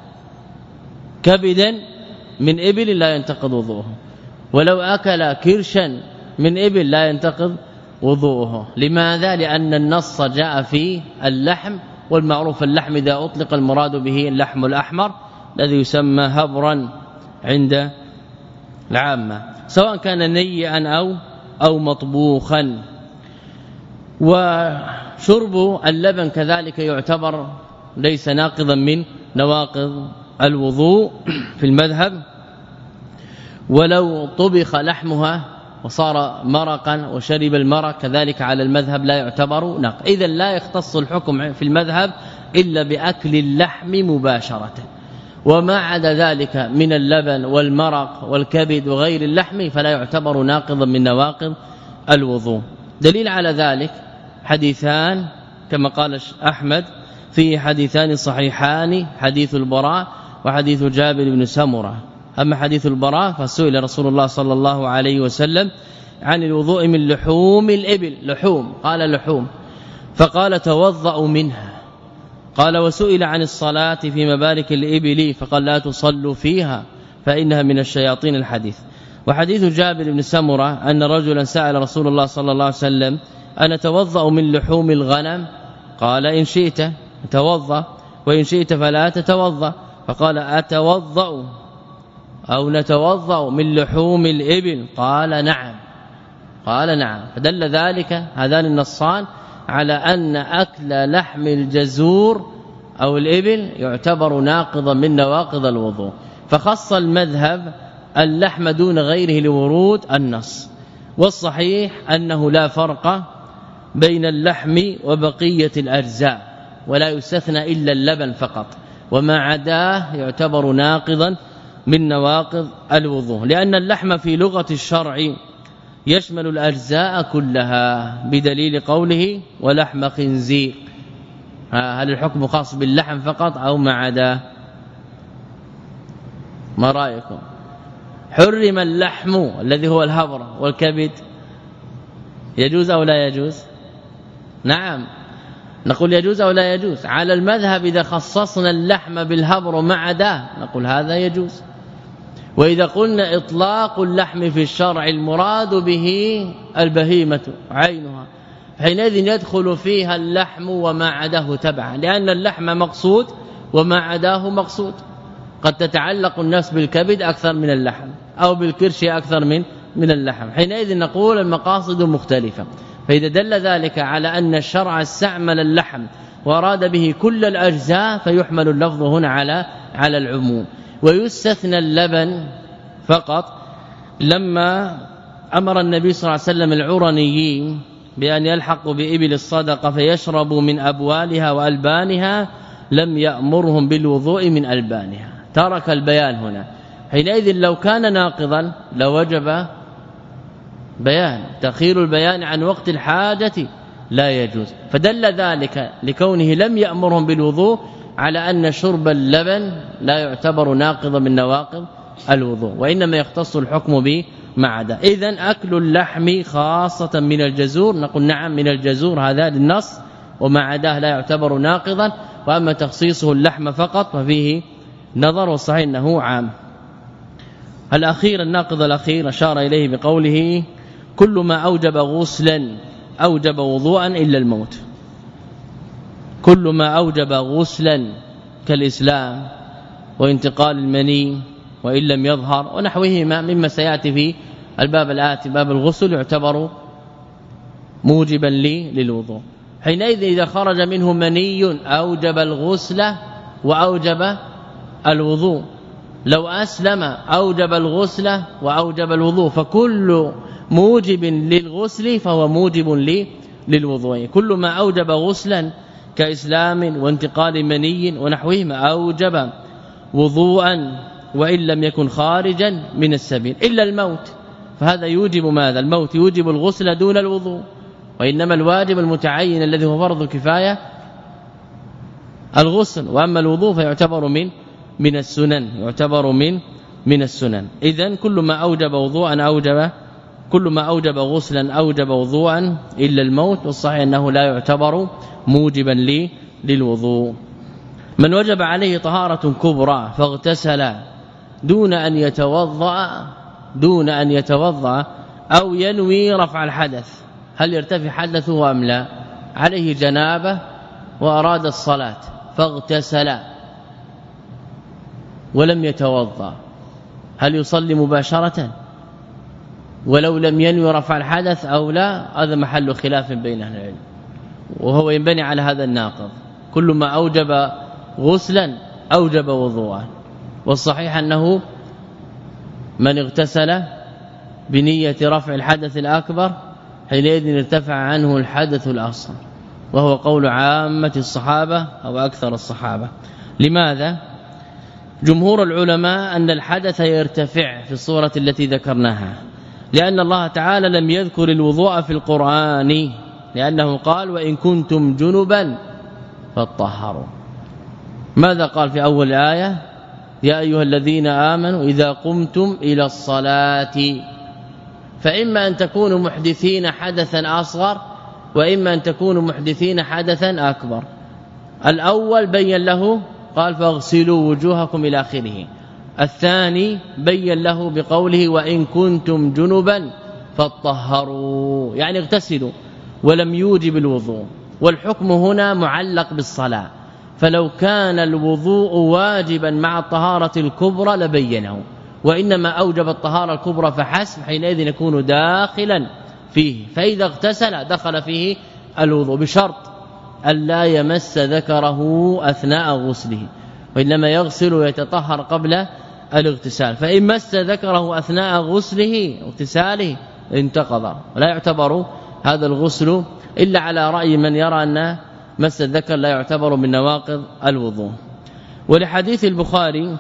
كبدا من إبل لا ينتقض وضوءه، ولو أكل كرشا من إبل لا ينتقض وضوءه. لماذا؟ لأن النص جاء في اللحم، والمعروف اللحم إذا أطلق المراد به اللحم الأحمر الذي يسمى هبرا عند العامة سواء كان نيئا أو أو مطبوخا. وشرب اللبن كذلك يعتبر ليس ناقضا من نواقض الوضوء في المذهب، ولو طبخ لحمها وصار مرقا وشرب المرق كذلك على المذهب لا يعتبر ناقض. إذا لا يختص الحكم في المذهب إلا بأكل اللحم مباشرة، وما عدا ذلك من اللبن والمرق والكبد وغير اللحم فلا يعتبر ناقضا من نواقض الوضوء. دليل على ذلك حديثان كما قال أحمد في حديثان صحيحان، حديث البراء وحديث جابر بن سمرة. أما حديث البراء فسئل رسول الله صلى الله عليه وسلم عن الوضوء من لحوم الإبل، لحوم قال لحوم، فقال توضأوا منها. قال وسئل عن الصلاة في مبارك الإبل فقال لا تصلوا فيها فإنها من الشياطين الحديث. وحديث جابر بن سمرة أن رجلا سأل رسول الله صلى الله عليه وسلم أنا توضأ من لحوم الغنم؟ قال إن شئت توضأ وإن شئت فلا تتوضأ. فقال أتوضأ أو نتوضأ من لحوم الإبل؟ قال نعم قال نعم. فدل ذلك هذان النصان على أن أكل لحم الجزور أو الإبل يعتبر ناقضا من نواقض الوضوء، فخص المذهب اللحم دون غيره لورود النص. والصحيح أنه لا فرق بين اللحم وبقية الأجزاء، ولا يستثنى إلا اللبن فقط، وما عداه يعتبر ناقضا من نواقض الوضوء، لأن اللحم في لغة الشرع يشمل الأجزاء كلها بدليل قوله ولحم خنزير. هل الحكم خاص باللحم فقط أو ما عداه؟ ما رأيكم؟ حرم اللحم الذي هو الهبر والكبد، يجوز أو لا يجوز؟ نعم نقول يجوز أو لا يجوز. على المذهب إذا خصصنا اللحم بالهبر وما عداه نقول هذا يجوز. وإذا قلنا إطلاق اللحم في الشرع المراد به البهيمة عينها، حينئذ يدخل فيها اللحم وما عداه تبعا، لأن اللحم مقصود وما عداه مقصود. قد تتعلق الناس بالكبد أكثر من اللحم أو بالكرش أكثر من من اللحم، حينئذ نقول المقاصد مختلفة. فإذا دل ذلك على أن الشرع استعمل اللحم وأراد به كل الأجزاء فيحمل اللفظ هنا على على العموم. ويستثنى اللبن فقط لما أمر النبي صلى الله عليه وسلم العرنيين بأن يلحقوا بإبل الصدقة فيشربوا من أبوالها وألبانها، لم يأمرهم بالوضوء من ألبانها، ترك البيان هنا. حينئذ لو كان ناقضا لوجب بيان، تأخير البيان عن وقت الحاجة لا يجوز. فدل ذلك لكونه لم يأمرهم بالوضوء على أن شرب اللبن لا يعتبر ناقضا من نواقض الوضوء وإنما يختص الحكم بما عدا. إذن أكل اللحم خاصة من الجزور نقول نعم من الجزور هذا للنص وما عداه لا يعتبر ناقضا. وأما تخصيصه اللحم فقط ففيه نظر والصحيح انه عام. الأخير الناقض الأخير أشار إليه بقوله كل ما أوجب غسلا أوجب وضوءا إلا الموت. كل ما أوجب غسلا كالإسلام وانتقال المني وإن لم يظهر ونحوهما مما سيأتي في الباب الآتي باب الغسل يعتبر موجبا للوضوء. حينئذ إذا خرج منه مني أوجب الغسل وأوجب الوضوء. لو أسلم أوجب الغسل وأوجب الوضوء. فكل موجب للغسل فهو موجب للوضوء. كل ما أوجب غسلا كإسلام وانتقال مني ونحوهما أوجب وضوءا وإن لم يكن خارجا من السبيل إلا الموت. فهذا يوجب ماذا؟ الموت يوجب الغسل دون الوضوء. وإنما الواجب المتعين الذي هو فرض كفاية الغسل. وأما الوضوء فيعتبر من من السنن يعتبر من من السنن. إذن كل ما أوجب وضوءا أوجب كل ما أوجب غسلا أوجب وضوءا إلا الموت. والصحيح أنه لا يعتبر موجبا لي للوضوء. من وجب عليه طهارة كبرى فاغتسل دون أن يتوضأ دون أن يتوضأ أو ينوي رفع الحدث هل يرتفع حدثه أم لا؟ عليه جنابه وأراد الصلاة فاغتسل ولم يتوضأ هل يصلي مباشرة ولو لم ينوي رفع الحدث أو لا؟ هذا محل خلاف بين أهل العلم وهو ينبني على هذا الناقض. كل ما أوجب غسلا أوجب وضوءا. والصحيح أنه من اغتسل بنية رفع الحدث الأكبر حينئذ ارتفع عنه الحدث الأصغر وهو قول عامة الصحابة أو أكثر الصحابة. لماذا؟ جمهور العلماء أن الحدث يرتفع في الصورة التي ذكرناها لأن الله تعالى لم يذكر الوضوء في القرآن لأنه قال وإن كنتم جنبا فاطهروا. ماذا قال في أول آية؟ يا أيها الذين آمنوا إذا قمتم إلى الصلاة. فإما أن تكونوا محدثين حدثا أصغر وإما أن تكونوا محدثين حدثا أكبر. الأول بين له قال فاغسلوا وجوهكم إلى آخره. الثاني بين له بقوله وإن كنتم جنبا فاطهروا يعني اغتسلوا ولم يوجب الوضوء. والحكم هنا معلق بالصلاة فلو كان الوضوء واجبا مع الطهارة الكبرى لبينه وإنما أوجب الطهارة الكبرى فحسب حينئذ يكون داخلا فيه. فإذا اغتسل دخل فيه الوضوء بشرط ألا يمس ذكره أثناء غسله وإنما يغسل ويتطهر قبل الاغتسال. فإن مس ذكره أثناء غسله اغتساله انتقض ولا يعتبر هذا الغسل إلا على رأي من يرى أن مس الذكر لا يعتبر من نواقض الوضوء. ولحديث البخاري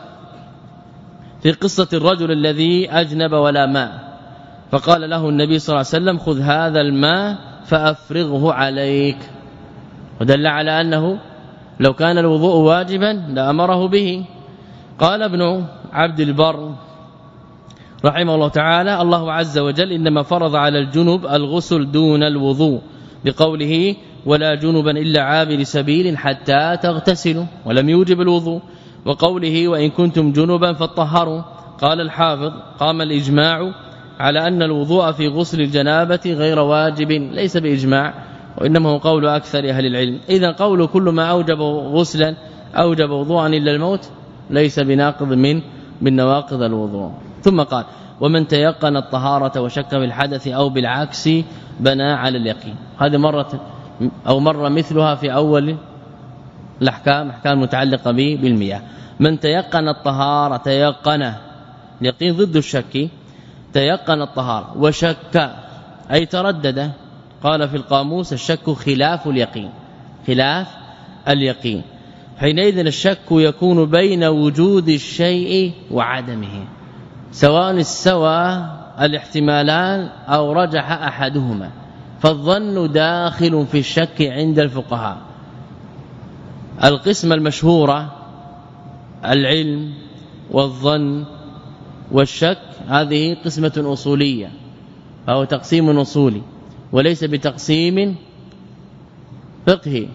في قصة الرجل الذي أجنب ولا ماء فقال له النبي صلى الله عليه وسلم خذ هذا الماء فأفرغه عليك. ودل على أنه لو كان الوضوء واجبا لأمره به. قال ابن عبد البر رحمه الله تعالى الله عز وجل إنما فرض على الجنب الغسل دون الوضوء بقوله ولا جنبا إلا عابر سبيل حتى تغتسلوا ولم يوجب الوضوء. وقوله وإن كنتم جنبا فاطهروا. قال الحافظ قام الإجماع على أن الوضوء في غسل الجنابة غير واجب ليس بإجماع وإنما هو قول أكثر أهل العلم. إذن قول كل ما أوجب غسلا أوجب وضوءا إلا الموت ليس بناقض من من نواقض الوضوء. ثم قال ومن تيقن الطهارة وشك بالحدث أو بالعكس بنى على اليقين. هذه مرة أو مرة مثلها في أول الأحكام أحكام متعلقة به بالمياه. من تيقن الطهارة تيقن يقين ضد الشك تيقن الطهارة وشك أي تردد. قال في القاموس الشك خلاف اليقين خلاف اليقين. حينئذ الشك يكون بين وجود الشيء وعدمه سواء استوى الاحتمالان أو رجح أحدهما. فالظن داخل في الشك عند الفقهاء. القسم المشهورة العلم والظن والشك هذه قسمة أصولية أو تقسيم أصولي وليس بتقسيم فقهي.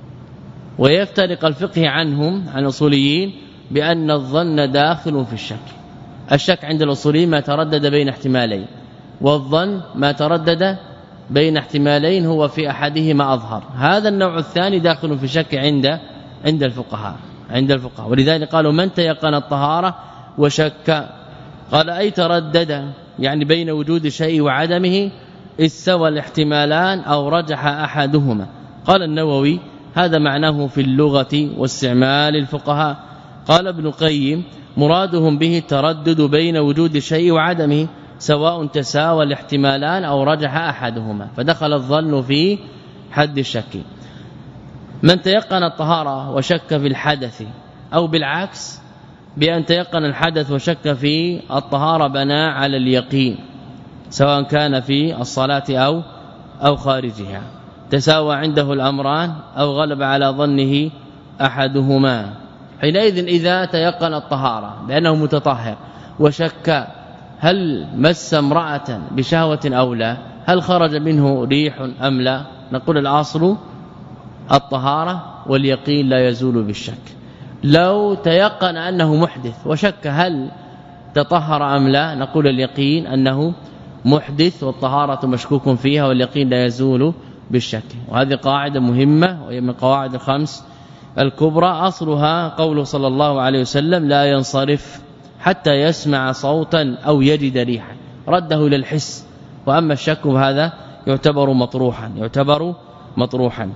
ويفترق الفقه عنهم عن الأصوليين بأن الظن داخل في الشك. الشك عند الأصوليين ما تردد بين احتمالين، والظن ما تردد بين احتمالين هو في أحدهما أظهر. هذا النوع الثاني داخل في الشك عند عند الفقهاء عند الفقهاء ولذلك قالوا من تيقن الطهارة وشك قال أي تردد يعني بين وجود الشيء وعدمه استوى الاحتمالان أو رجح أحدهما. قال النووي هذا معناه في اللغة واستعمال الفقهاء. قال ابن القيم مرادهم به التردد بين وجود الشيء وعدمه سواء تساوى الاحتمالان أو رجح أحدهما، فدخل الظن في حد الشك. من تيقن الطهارة وشك في الحدث أو بالعكس بأن تيقن الحدث وشك في الطهارة بنى على اليقين سواء كان في الصلاة أو أو خارجها، تساوى عنده الأمران أو غلب على ظنه أحدهما. حينئذ إذا تيقن الطهارة بأنه متطهر وشك هل مس امرأة بشهوة أو لا، هل خرج منه ريح أم لا، نقول الأصل الطهارة واليقين لا يزول بالشك. لو تيقن أنه محدث وشك هل تطهر أم لا، نقول اليقين أنه محدث والطهارة مشكوك فيها واليقين لا يزول بالشك. وهذه قاعدة مهمة وهي من القواعد الخمس الكبرى. أصلها قوله صلى الله عليه وسلم لا ينصرف حتى يسمع صوتا أو يجد ريحا، رده إلى الحس. وأما الشك هذا يعتبر مطروحا يعتبر مطروحا.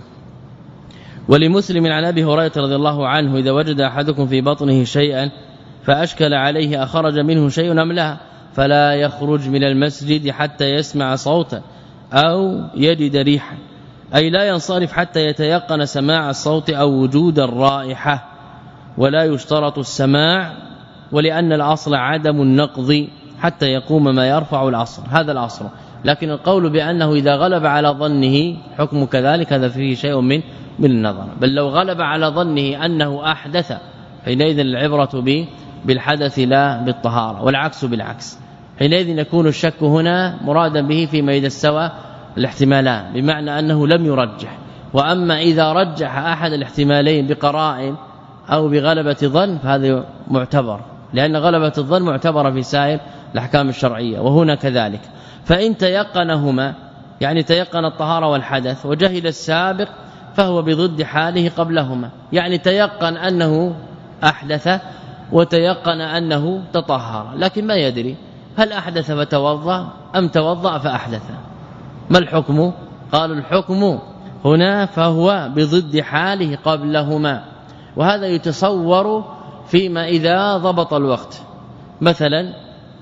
ولمسلم عن ابي هريره رضي الله عنه إذا وجد احدكم في بطنه شيئا فاشكل عليه اخرج منه شيء ام لا فلا يخرج من المسجد حتى يسمع صوتا أو يجد ريحا، أي لا ينصرف حتى يتيقن سماع الصوت أو وجود الرائحة. ولا يشترط السماع ولأن الأصل عدم النقض حتى يقوم ما يرفع الأصل، هذا الأصل. لكن القول بأنه إذا غلب على ظنه حكم كذلك هذا فيه شيء من من النظر. بل لو غلب على ظنه أنه أحدث حينئذ العبرة به بالحدث لا بالطهارة، والعكس بالعكس. حينئذ يكون الشك هنا مرادا به فيما إذا استوى الاحتمالان، بمعنى أنه لم يرجح. وأما إذا رجح أحد الاحتمالين بقرائن أو بغلبة ظن فهذا معتبر، لأن غلبة الظن معتبرة في سائر الأحكام الشرعية، وهنا كذلك. فإن تيقنهما يعني تيقن الطهارة والحدث وجهل السابق فهو بضد حاله قبلهما، يعني تيقن أنه أحدث وتيقن أنه تطهر، لكن ما يدري هل أحدث فتوضأ أم توضأ فأحدث، ما الحكم؟ قالوا الحكم هنا فهو بضد حاله قبلهما. وهذا يتصور فيما إذا ضبط الوقت، مثلا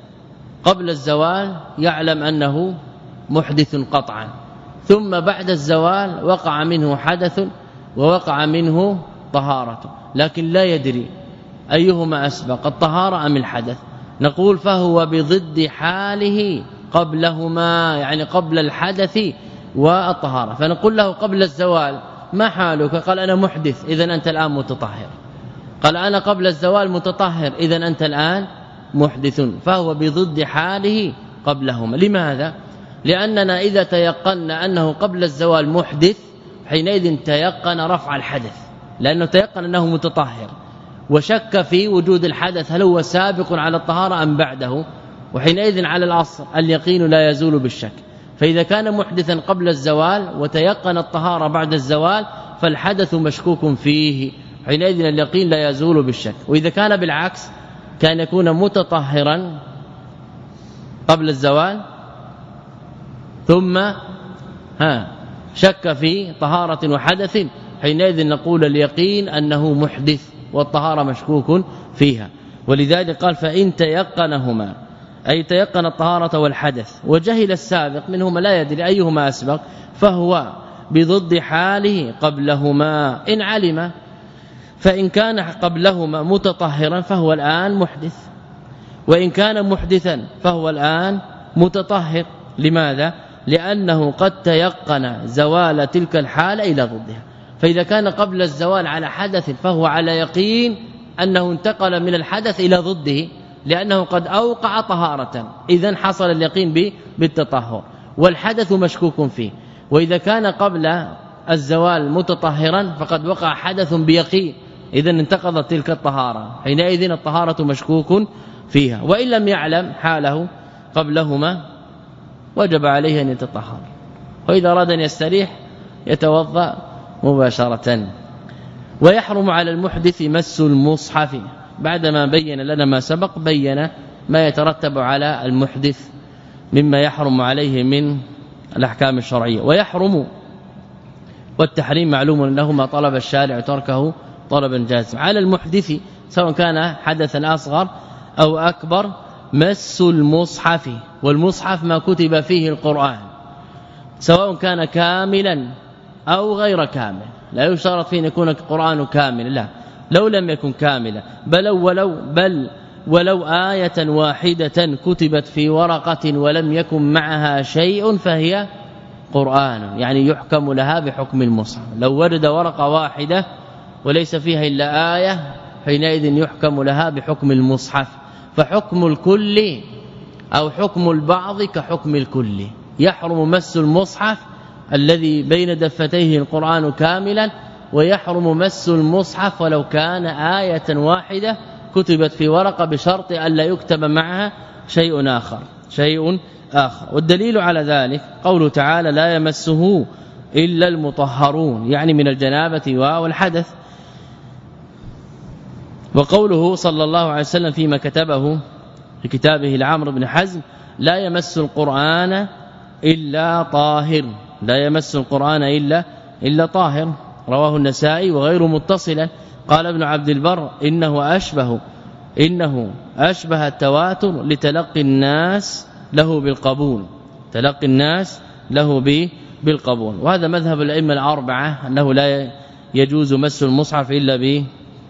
قبل الزوال يعلم أنه محدث قطعا، ثم بعد الزوال وقع منه حدث ووقع منه طهارة، لكن لا يدري أيهما أسبق الطهارة أم الحدث، نقول فهو بضد حاله قبلهما، يعني قبل الحدث والطهارة. فنقول له قبل الزوال ما حالك؟ قال أنا محدث، إذن أنت الآن متطهر. قال أنا قبل الزوال متطهر، إذن أنت الآن محدث، فهو بضد حاله قبلهما. لماذا؟ لأننا إذا تيقنا أنه قبل الزوال محدث حينئذ تيقن رفع الحدث، لأنه تيقن أنه متطهر، وشك في وجود الحدث هل هو سابق على الطهارة أم بعده، وحينئذ على الأصل اليقين لا يزول بالشك. فإذا كان محدثا قبل الزوال وتيقن الطهارة بعد الزوال فالحدث مشكوك فيه، حينئذ اليقين لا يزول بالشك. وإذا كان بالعكس كان يكون متطهرا قبل الزوال ثم ها شك في طهارة وحدث، حينئذ نقول اليقين أنه محدث والطهارة مشكوك فيها. ولذلك قال فإن تيقنهما، أي تيقن الطهارة والحدث وجهل السابق منهما لا يدري أيهما أسبق، فهو بضد حاله قبلهما إن علم. فإن كان قبلهما متطهرا فهو الآن محدث، وإن كان محدثا فهو الآن متطهر. لماذا؟ لأنه قد تيقن زوال تلك الحالة إلى ضدها. فإذا كان قبل الزوال على حدث فهو على يقين أنه انتقل من الحدث إلى ضده، لأنه قد أوقع طهارة، إذن حصل اليقين بالتطهر، والحدث مشكوك فيه. وإذا كان قبل الزوال متطهرا فقد وقع حدث بيقين، إذن انتقضت تلك الطهارة، حينئذ الطهارة مشكوك فيها. وإن لم يعلم حاله قبلهما وجب عليه أن يتطهر، وإذا أراد أن يستريح يتوضأ مباشرة. ويحرم على المحدث مس المصحف، بعدما بين لنا ما سبق بين ما يترتب على المحدث مما يحرم عليه من الأحكام الشرعية. ويحرم، والتحريم معلوم له ما طلب الشارع تركه طلبا جازما، على المحدث سواء كان حدثا أصغر أو أكبر مس المصحف، والمصحف ما كتب فيه القرآن سواء كان كاملا أو غير كامل، لا يشترط فيه أن يكون القرآن كامل، لا، لو لم يكن كاملا بل ولو بل ولو آية واحدة كتبت في ورقة ولم يكن معها شيء فهي قرآن، يعني يحكم لها بحكم المصحف. لو ورد ورقة واحدة وليس فيها إلا آية حينئذ يحكم لها بحكم المصحف. فحكم الكل أو حكم البعض كحكم الكل. يحرم مس المصحف الذي بين دفتيه القرآن كاملا، ويحرم مس المصحف ولو كان آية واحدة كتبت في ورقة بشرط ألا يكتب معها شيء آخر شيء آخر. والدليل على ذلك قوله تعالى لا يمسه إلا المطهرون، يعني من الجنابة والحدث. وقوله صلى الله عليه وسلم فيما كتبه في كتابه لعمرو بن حزم لا يمس القرآن إلا طاهر، لا يمس القرآن إلا إلا طاهر، رواه النسائي وغير متصلا. قال ابن عبد البر إنه أشبه إنه أشبه التواتر لتلقي الناس له بالقبول، تلقي الناس له بالقبول. وهذا مذهب الأئمة الأربعة أنه لا يجوز مس المصحف إلا ب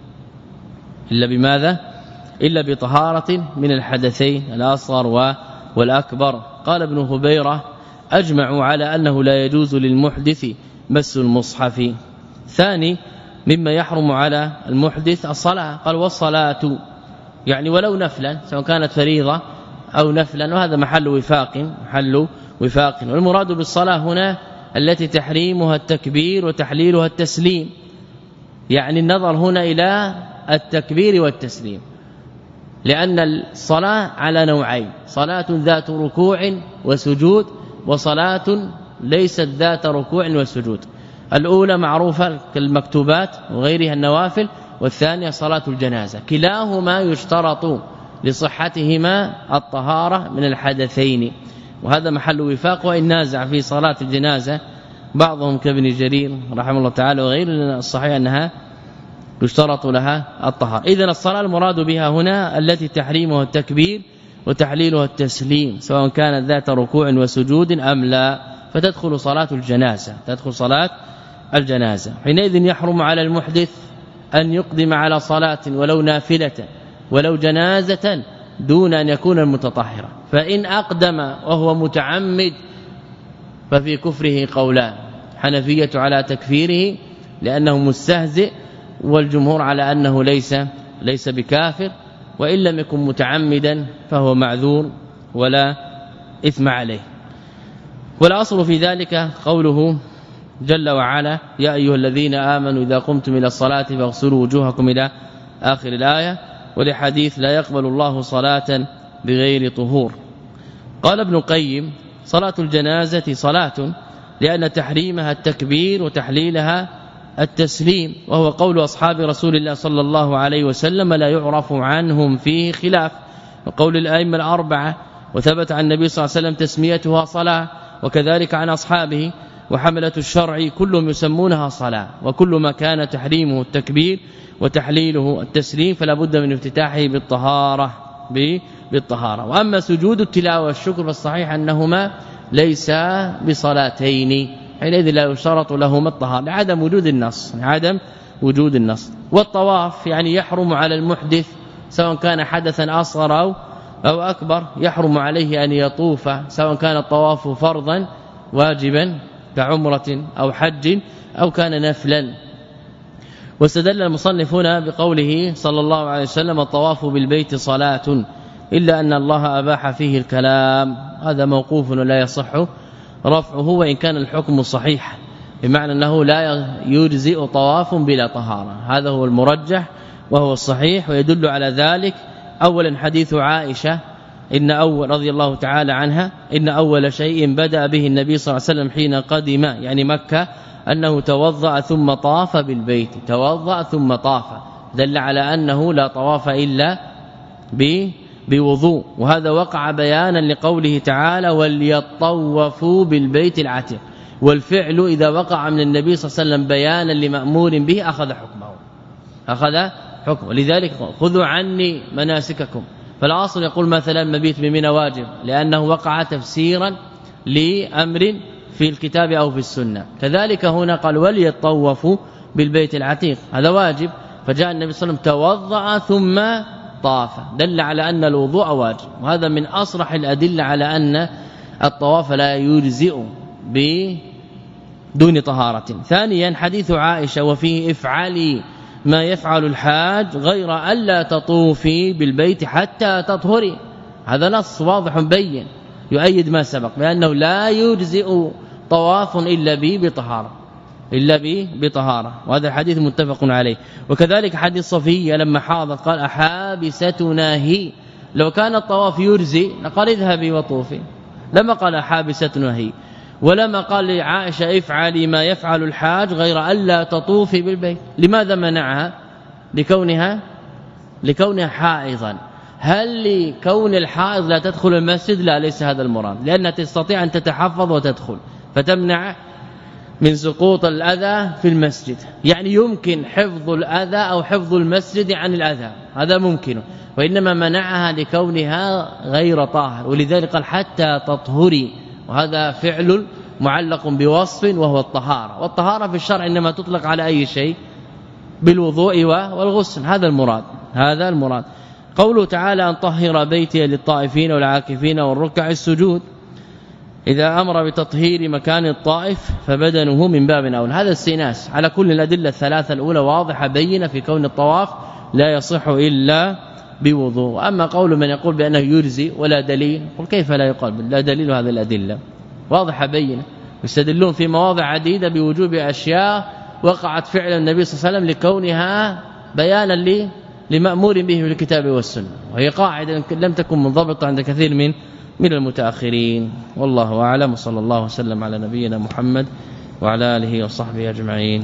إلا بماذا إلا بطهارة من الحدثين الأصغر والأكبر. قال ابن هبيرة أجمعوا على أنه لا يجوز للمحدث مس المصحف. ثاني مما يحرم على المحدث الصلاة، قال والصلاة يعني ولو نفلا سواء كانت فريضة أو نفلا، وهذا محل وفاق محل وفاق. والمراد بالصلاة هنا التي تحريمها التكبير وتحليلها التسليم، يعني النظر هنا إلى التكبير والتسليم، لأن الصلاة على نوعين، صلاة ذات ركوع وسجود وصلاة ليست ذات ركوع وسجود. الأولى معروفة كالمكتوبات وغيرها النوافل، والثانية صلاة الجنازة، كلاهما يشترط لصحتهما الطهارة من الحدثين، وهذا محل وفاق. وإن نازع في صلاة الجنازة بعضهم كابن جرير رحمه الله تعالى وغير، الصحيح أنها يشترط لها الطهارة. إذن الصلاة المراد بها هنا التي تحريمها التكبير وتحليلها التسليم سواء كانت ذات ركوع وسجود أم لا، فتدخل صلاة الجنازة تدخل صلاة الجنازة. حينئذ يحرم على المحدث أن يقدم على صلاة ولو نافلة ولو جنازة دون أن يكون المتطهرا، فإن أقدم وهو متعمد ففي كفره قولان، حنفية على تكفيره لأنه مستهزئ، والجمهور على أنه ليس ليس بكافر، وإن لم يكن متعمدا فهو معذور ولا إثم عليه. والأصل في ذلك قوله جل وعلا يا أيها الذين آمنوا إذا قمتم إلى الصلاة فاغسلوا وجوهكم إلى آخر الآية، ولحديث لا يقبل الله صلاة بغير طهور. قال ابن القيم صلاة الجنازة صلاة لأن تحريمها التكبير وتحليلها التسليم، وهو قول أصحاب رسول الله صلى الله عليه وسلم لا يعرف عنهم فيه خلاف، وقول الأئمة الأربعة، وثبت عن النبي صلى الله عليه وسلم تسميتها صلاة، وكذلك عن أصحابه وحملة الشرع كلهم يسمونها صلاة. وكل ما كان تحريمه التكبير وتحليله التسليم فلا بد من افتتاحه بالطهارة بالطهارة. وأما سجود التلاوة والشكر فالصحيح أنهما ليس بصلاتين، حينئذ لا يشترط لهما الطهارة لعدم وجود النص عدم وجود النص. والطواف يعني يحرم على المحدث سواء كان حدثا أصغر أو أو أكبر، يحرم عليه أن يطوف سواء كان الطواف فرضا واجبا كعمرة أو حج أو كان نفلا. واستدل المصنف هنا بقوله صلى الله عليه وسلم الطواف بالبيت صلاة، إلا أن الله أباح فيه الكلام، هذا موقوف ولا يصح رفعه وإن كان الحكم صحيح، بمعنى أنه لا يجزئ طواف بلا طهارة، هذا هو المرجح وهو الصحيح. ويدل على ذلك اولا حديث عائشة إن أول رضي الله تعالى عنها إن أول شيء بدأ به النبي صلى الله عليه وسلم حين قدم يعني مكة أنه توضأ ثم طاف بالبيت، توضأ ثم طاف، دل على أنه لا طواف إلا بوضوء، وهذا وقع بيانا لقوله تعالى وليطوفوا بالبيت العتيق، والفعل إذا وقع من النبي صلى الله عليه وسلم بيانا لمأمور به أخذ حكمه أخذ حكمه. لذلك خذوا عني مناسككم، فالاصل يقول مثلا مبيت بمنى واجب لأنه وقع تفسيرا لأمر في الكتاب أو في السنة. كذلك هنا قال وليطوفوا بالبيت العتيق، هذا واجب، فجاء النبي صلى الله عليه وسلم توضأ ثم طاف، دل على أن الوضوء واجب، وهذا من أصرح الأدلة على أن الطواف لا يجزئ بدون طهارة. ثانيا حديث عائشة وفيه افعلي ما يفعل الحاج غير ألا تطوفي بالبيت حتى تطهري، هذا نص واضح بين يؤيد ما سبق بأنه لا يجزئ طواف إلا به بطهارة إلا به بطهارة، وهذا الحديث متفق عليه. وكذلك حديث صفية لما حاضت قال أحابستنا هي، لو كان الطواف يجزي لقال اذهبي وطوفي، لما قال أحابستنا هي، ولما قال لعائشة افعلي ما يفعل الحاج غير ألا تطوفي بالبيت. لماذا منعها؟ لكونها لكونها حائضا. هل لكون الحائض لا تدخل المسجد؟ لا، ليس هذا المراد، لأنها تستطيع أن تتحفظ وتدخل فتمنع من سقوط الأذى في المسجد، يعني يمكن حفظ الأذى أو حفظ المسجد عن الأذى، هذا ممكن، وإنما منعها لكونها غير طاهر، ولذلك قال حتى تطهري، وهذا فعل معلق بوصف وهو الطهارة، والطهارة في الشرع إنما تطلق على أي شيء بالوضوء والغسل، هذا المراد هذا المراد. قوله تعالى أن طهر بيتي للطائفين والعاكفين والركع السجود، إذا أمر بتطهير مكان الطائف فبدنه من باب أولى، هذا السيناس على كل الأدلة الثلاثة الأولى واضحة بينة في كون الطواف لا يصح إلا بوضوء. وأما قول من يقول بأنه يجزي ولا دليل، قل كيف لا يقال لا دليل؟ هذه الأدلة واضحة بينة، يستدلون في مواضع عديدة بوجوب أشياء وقعت فعل النبي صلى الله عليه وسلم لكونها بيانا لي لمأمور به في الكتاب والسنة، وهي قاعدة لم تكن منضبطة عند كثير من من المتأخرين. والله أعلم، وصلى الله وسلم على نبينا محمد وعلى آله وصحبه أجمعين.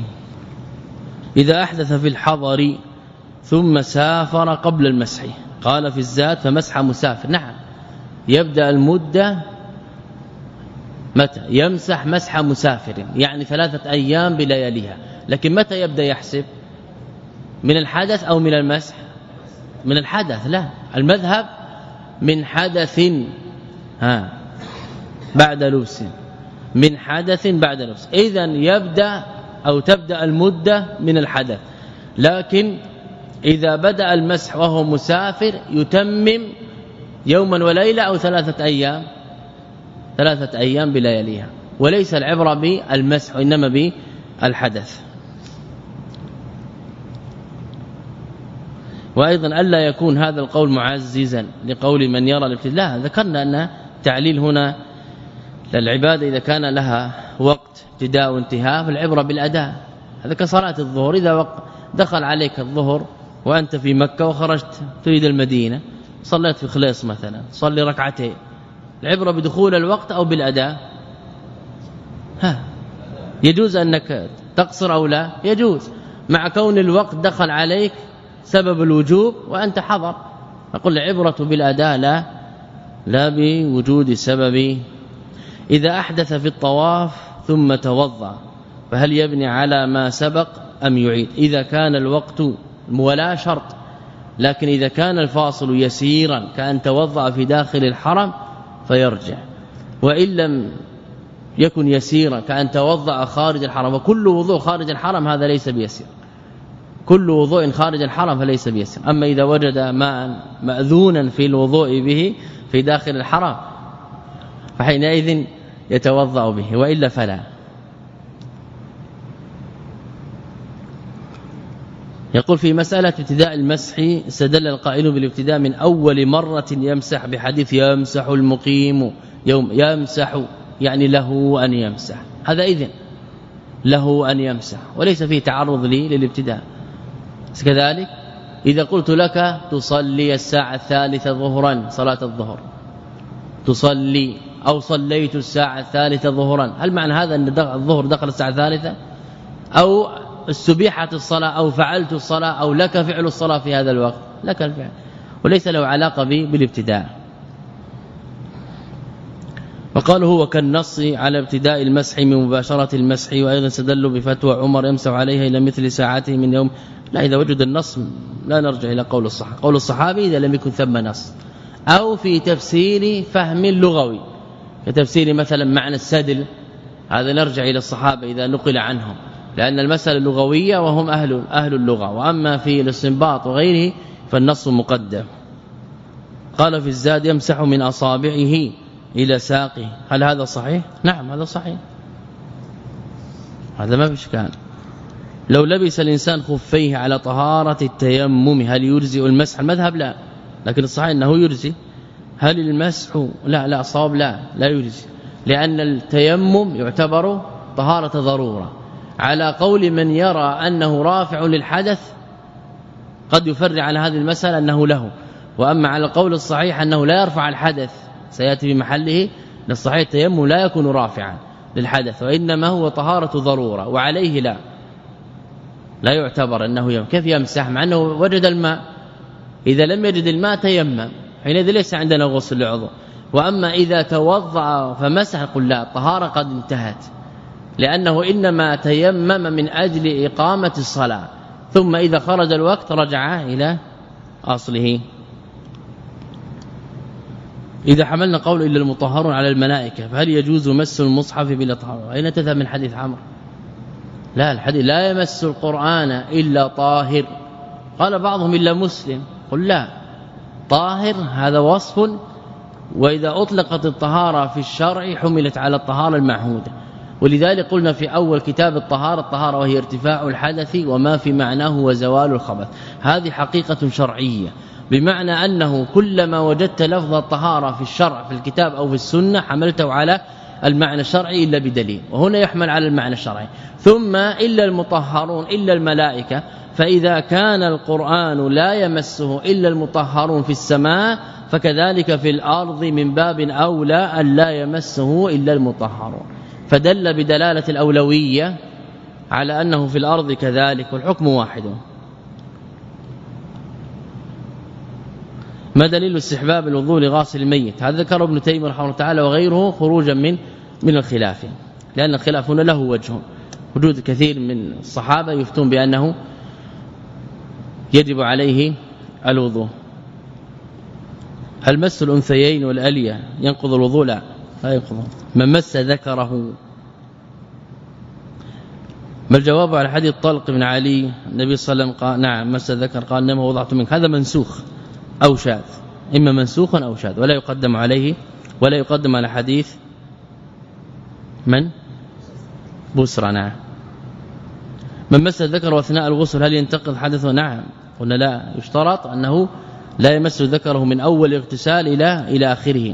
إذا أحدث في الحضر ثم سافر قبل المسح، قال في الزاد فمسح مسافر، نعم يبدأ المدة متى؟ يمسح مسح مسافر، يعني ثلاثة أيام بلياليها، لكن متى يبدأ يحسب؟ من الحدث أو من المسح؟ من الحدث، لا المذهب من حدث ها بعد لبس، من حدث بعد لبس، إذن يبدأ أو تبدأ المدة من الحدث، لكن إذا بدأ المسح وهو مسافر يتمم يوما وليلة أو ثلاثة أيام ثلاثة أيام بلياليها، وليس العبرة بالمسح وإنما بالحدث. وأيضا ألا يكون هذا القول معززا لقول من يرى الابتداء، ذكرنا أن تعليل هنا للعبادة إذا كان لها وقت ابتداء وانتهاء فالعبرة بالأداء، هذا كصلاة الظهر، إذا دخل عليك الظهر وأنت في مكة وخرجت تريد المدينة، صليت في خليص مثلا، صلي ركعتين، العبرة بدخول الوقت أو بالأداء؟ ها يجوز أنك تقصر أو لا؟ يجوز، مع كون الوقت دخل عليك سبب الوجوب وأنت حضر، نقول العبرة بالأداء لا لا بوجود سبب. إذا أحدث في الطواف ثم توضأ فهل يبني على ما سبق أم يعيد؟ إذا كان الوقت ولا شرط، لكن إذا كان الفاصل يسيرا كأن توضأ في داخل الحرم فيرجع، وإن لم يكن يسيرا كأن توضأ خارج الحرم، وكل وضوء خارج الحرم هذا ليس بيسير، كل وضوء خارج الحرم فليس بيسير. أما إذا وجد ماء مأذونا في الوضوء به في داخل الحرم فحينئذ يتوضأ به، وإلا فلا. يقول في مسألة ابتداء المسح استدل القائل بالابتداء من أول مرة يمسح بحديث يمسح المقيم يوم يمسح يعني له أن يمسح هذا إذن له أن يمسح وليس فيه تعرض لي للابتداء. كذلك إذا قلت لك تصلي الساعة الثالثة ظهرا صلاة الظهر تصلي أو صليت الساعة الثالثة ظهرا هل معنى هذا أن الظهر دخل الساعة الثالثة أو استبيحت الصلاة أو فعلت الصلاة أو لك فعل الصلاة في هذا الوقت لك الفعل وليس له علاقة بالابتداء. وقال هو كالنص على ابتداء المسح من مباشرة المسح وأيضا استدلوا بفتوى عمر يمسح عليها إلى مثل ساعته من يوم. لا إذا وجد النص لا نرجع إلى قول الصحابي قول الصحابي إذا لم يكن ثم نص أو في تفسير فهم لغوي كتفسير مثلا معنى السدل هذا نرجع إلى الصحابة إذا نقل عنهم لأن المسألة اللغوية وهم أهل أهل اللغة وأما في الاستنباط وغيره فالنص مقدم. قال في الزاد يمسح من أصابعه إلى ساقه هل هذا صحيح؟ نعم هذا صحيح هذا ما في إشكال. لو لبس الإنسان خفيه على طهارة التيمم هل يجزئ المسح؟ المذهب لا لكن الصحيح أنه يجزي. هل المسح لا لا صواب لا لا يجزي لأن التيمم يعتبر طهارة ضرورة على قول من يرى أنه رافع للحدث قد يفرع على هذه المسألة أنه له وأما على القول الصحيح أنه لا يرفع الحدث سيأتي بمحله للصحيح التيمم لا يكون رافعا للحدث وإنما هو طهارة ضرورة وعليه لا لا يعتبر أنه يم كيف يمسح مع أنه وجد الماء إذا لم يجد الماء تيمم حينئذ ليس عندنا غسل العضو. وأما إذا توضأ فمسح قل لا الطهارة قد انتهت لأنه إنما تيمم من أجل إقامة الصلاة ثم إذا خرج الوقت رجع إلى أصله. إذا حملنا قول إلا المطهرون على الملائكة فهل يجوز مس المصحف بلا طهارة؟ أين تذهب من حديث عمرو؟ لا الحديث لا يمس القرآن إلا طاهر قال بعضهم إلا مسلم قل لا طاهر هذا وصف وإذا أطلقت الطهارة في الشرع حملت على الطهارة المعهودة ولذلك قلنا في أول كتاب الطهارة الطهارة وهي ارتفاع الحدث وما في معناه وزوال الخبث هذه حقيقة شرعية بمعنى أنه كلما وجدت لفظ الطهارة في الشرع في الكتاب أو في السنة حملته على المعنى الشرعي إلا بدليل وهنا يحمل على المعنى الشرعي. ثم إلا المطهرون إلا الملائكة فإذا كان القرآن لا يمسه إلا المطهرون في السماء فكذلك في الأرض من باب أولى أن لا يمسه إلا المطهرون فدل بدلالة الأولوية على أنه في الأرض كذلك والحكم واحد. ما دليل استحباب الوضوء لغاسل الميت؟ هذا ذكر ابن تيمية رحمه الله تعالى وغيره خروجا من من الخلاف لأن الخلاف هنا له وجه وجود كثير من الصحابة يفتون بأنه يجب عليه الوضوء. هل مس الأنثيين والألية ينقض الوضوء؟ لا لا ينقض. من مس ذكره ما الجواب على حديث طلق بن علي النبي صلى الله عليه وسلم قال نعم مس ذكر قال انما وضعت منك هذا منسوخ أو شاذ إما منسوخ أو شاذ ولا يقدم عليه ولا يقدم على حديث من بسرى. نعم من مس الذكر اثناء الغسل هل ينتقض حدثه؟ نعم قلنا لا يشترط أنه لا يمس ذكره من أول اغتسال إلى إلى آخره.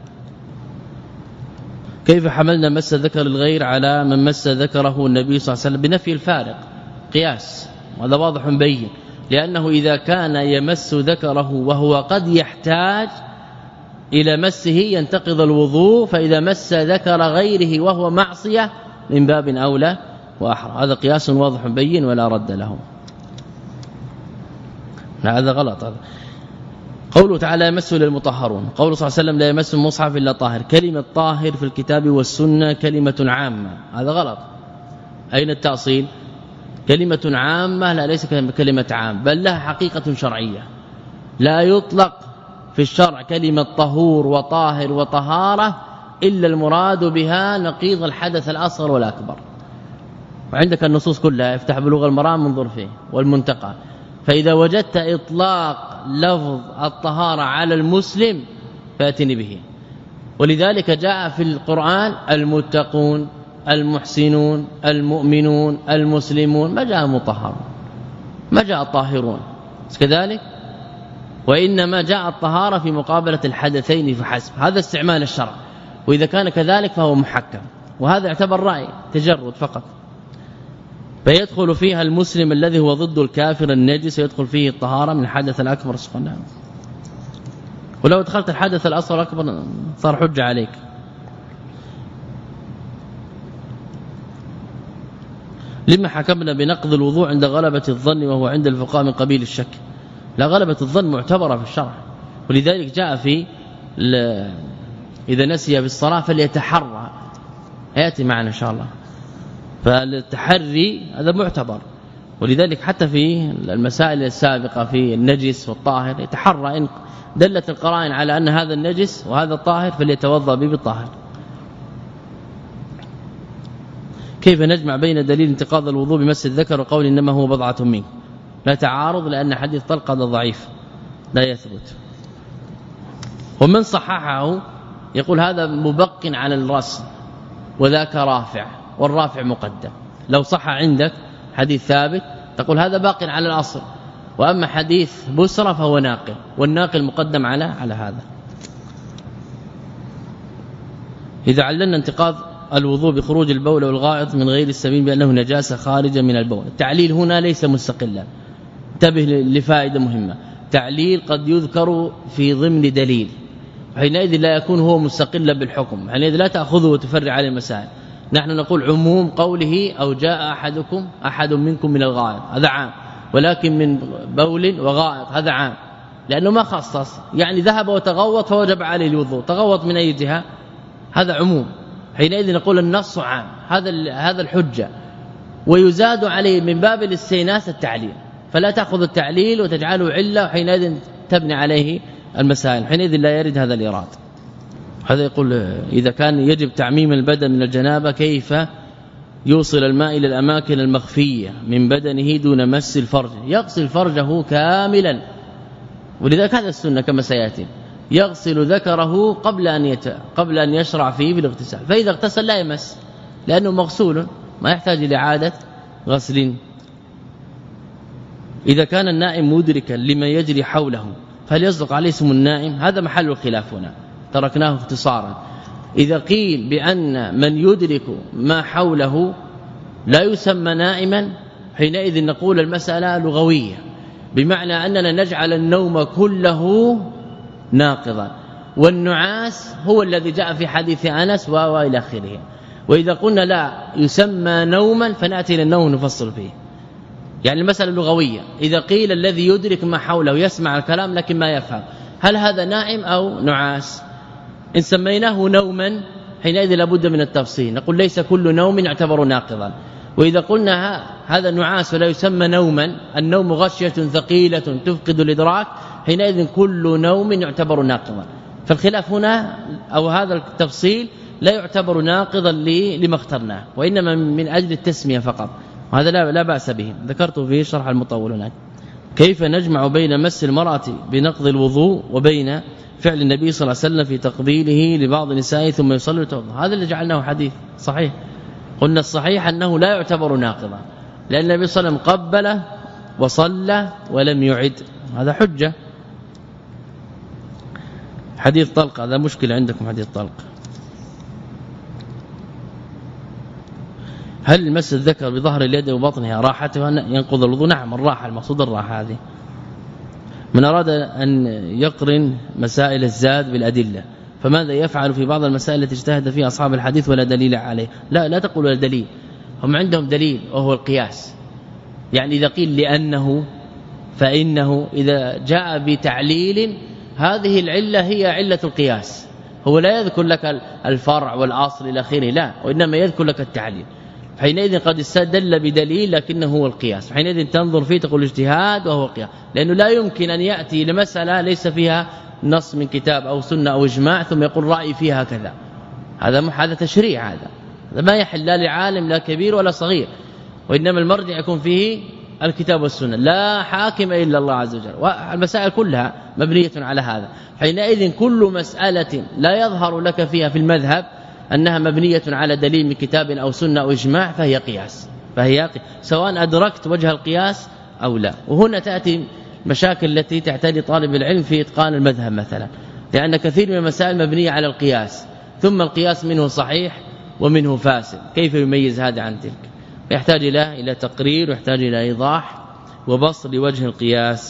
كيف حملنا مس ذكر الغير على من مس ذكره النبي صلى الله عليه وسلم؟ بنفي الفارق قياس وهذا واضح بين لأنه إذا كان يمس ذكره وهو قد يحتاج إلى مسه ينتقض الوضوء فإذا مس ذكر غيره وهو معصية من باب أولى وأحرى هذا قياس واضح بين ولا رد له. هذا غلط. هذا قوله تعالى يمس للمطهرون قوله صلى الله عليه وسلم لا يمس المصحف إلا طاهر كلمة طاهر في الكتاب والسنة كلمة عامة هذا غلط. أين التأصيل؟ كلمة عامة لا ليس كلمة عام بل لها حقيقة شرعية لا يطلق في الشرع كلمة طهور وطاهر وطهارة إلا المراد بها نقيض الحدث الأصغر والأكبر. وعندك النصوص كلها افتح بلوغ المرام منظر فيه والمنتقى فإذا وجدت إطلاق لفظ الطهارة على المسلم فاتني به. ولذلك جاء في القرآن المتقون المحسنون المؤمنون المسلمون ما جاء مطهر ما جاء الطاهرون كذلك، وإنما جاء الطهارة في مقابلة الحدثين فحسب. هذا استعمال الشرع، وإذا كان كذلك فهو محكم، وهذا يعتبر رأي تجرد فقط. فيدخل فيها المسلم الذي هو ضد الكافر النجس، يدخل فيه الطهارة من الحدث الأكبر سبحانه. ولو دخلت الحدث الأصغر الأكبر صار حجة عليك. لما حكمنا بنقض الوضوء عند غلبة الظن وهو عند الفقهاء من قبيل الشك؟ لا، غلبة الظن معتبرة في الشرع، ولذلك جاء في إذا نسي بالصلاة فليتحرى، يأتي معنا إن شاء الله. فالتحري هذا معتبر، ولذلك حتى في المسائل السابقة في النجس والطاهر يتحرى، إن دلت القرائن على أن هذا النجس وهذا الطاهر فليتوضأ به بالطاهر. كيف نجمع بين دليل انتقاض الوضوء بمس الذكر وقول إنما هو بضعة منك؟ لا تعارض، لأن حديث طلق هذا ضعيف لا يثبت. ومن صححه يقول هذا مبق على الرأس وذاك رافع، والرافع مقدم. لو صح عندك حديث ثابت تقول هذا باق على الأصل، وأما حديث بسرى فهو ناقل، والناقل مقدم على على هذا. إذا عللنا انتقاض الوضوء بخروج البول والغائط من غير السبيل بأنه نجاسة خارجة من البول، التعليل هنا ليس مستقلا، انتبه لفائدة مهمة. تعليل قد يذكر في ضمن دليل، حينئذ لا يكون هو مستقلا بالحكم، حينئذ لا تأخذه وتفرع عليه المسائل. نحن نقول عموم قوله أو جاء أحدكم أحد منكم من الغائط هذا عام، ولكن من بول وغائط هذا عام، لأنه ما خصص، يعني ذهب وتغوط فوجب عليه الوضوء، تغوط من أي جهة هذا عموم، حينئذ نقول النص عام، هذا هذا الحجة. ويزاد عليه من باب الاستئناس التعليل، فلا تأخذ التعليل وتجعله علة وحينئذ تبني عليه المسائل، حينئذ لا يرد هذا الإراد. هذا يقول إذا كان يجب تعميم البدن من الجنابة كيف يوصل الماء إلى الأماكن المخفية من بدنه دون مس الفرج؟ يغسل فرجه كاملا، ولذلك هذا السنة كما سيأتي، يغسل ذكره قبل أن يت... قبل أن يشرع فيه بالاغتسال، فإذا اغتسل لا يمس لأنه مغسول ما يحتاج إلى إعادة غسل. إذا كان النائم مدركا لما يجري حوله فهل يصدق عليه اسم النائم؟ هذا محل الخلاف هنا، تركناه اختصارا. إذا قيل بأن من يدرك ما حوله لا يسمى نائما، حينئذ نقول المسألة لغوية، بمعنى أننا نجعل النوم كله ناقضا، والنعاس هو الذي جاء في حديث أنس وإلى آخره. وإذا قلنا لا يسمى نوما فنأتي للنوم نفصل فيه، يعني المسألة لغوية. إذا قيل الذي يدرك ما حوله يسمع الكلام لكن ما يفهم، هل هذا نائم أو نعاس؟ إن سميناه نوما حينئذ لابد من التفصيل، نقول ليس كل نوم يعتبر ناقضا. وإذا قلنا هذا نعاس ولا يسمى نوما، النوم غشية ثقيلة تفقد الإدراك، حينئذ كل نوم يعتبر ناقضا. فالخلاف هنا أو هذا التفصيل لا يعتبر ناقضا لما اخترناه، وإنما من أجل التسمية فقط، وهذا لا, لا بأس به، ذكرته في شرح المطول هناك. كيف نجمع بين مس المرأة بنقض الوضوء وبين فعل النبي صلى الله عليه وسلم في تقبيله لبعض نسائه ثم يصلي ويتوضا؟ هذا اللي جعلناه حديث صحيح. قلنا الصحيح أنه لا يعتبر ناقضا، لأن النبي صلى الله عليه وسلم قبل وصلى ولم يعد، هذا حجة. حديث طلق هذا مشكلة عندكم، حديث طلق. هل مس الذكر بظهر اليد وبطنها راحتها ينقض الوضوء؟ نعم، الراحة المقصود الراحة هذه. من أراد أن يقرن مسائل الزاد بالأدلة فماذا يفعل في بعض المسائل التي اجتهد فيها أصحاب الحديث ولا دليل عليه؟ لا لا تقول ولا دليل، هم عندهم دليل وهو القياس. يعني إذا قيل لأنه فإنه، إذا جاء بتعليل هذه العلة هي علة القياس، هو لا يذكر لك الفرع والأصل إلى آخره، لا، وإنما يذكر لك التعليل. حينئذ قد استدل بدليل لكنه هو القياس، حينئذ تنظر فيه تقول اجتهاد وهو قياس، لأنه لا يمكن أن يأتي لمسألة ليس فيها نص من كتاب أو سنة أو إجماع ثم يقول رأي فيها كذا، هذا هذا تشريع، هذا هذا ما يحل لا لعالم لا كبير ولا صغير، وإنما المرجع يكون فيه الكتاب والسنة، لا حاكم إلا الله عز وجل، والمسائل كلها مبنية على هذا. حينئذ كل مسألة لا يظهر لك فيها في المذهب أنها مبنية على دليل من كتاب أو سنة أو إجماع فهي قياس، فهي قياس. سواء أدركت وجه القياس أو لا. وهنا تأتي مشاكل التي تعتري طالب العلم في إتقان المذهب مثلا، لأن كثير من المسائل مبنية على القياس، ثم القياس منه صحيح ومنه فاسد، كيف يميز هذا عن تلك؟ يحتاج إلى إلى تقرير، ويحتاج إلى إيضاح وبسط لوجه القياس.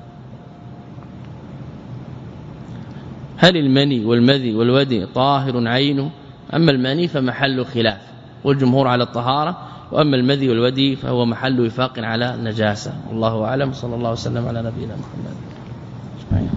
هل المني والمذي والودي طاهر عينه؟ أما المني فمحل خلاف، والجمهور على الطهارة، وأما المذي والودي فهو محل وفاق على النجاسة. والله أعلم. صلى الله وسلم على نبينا محمد.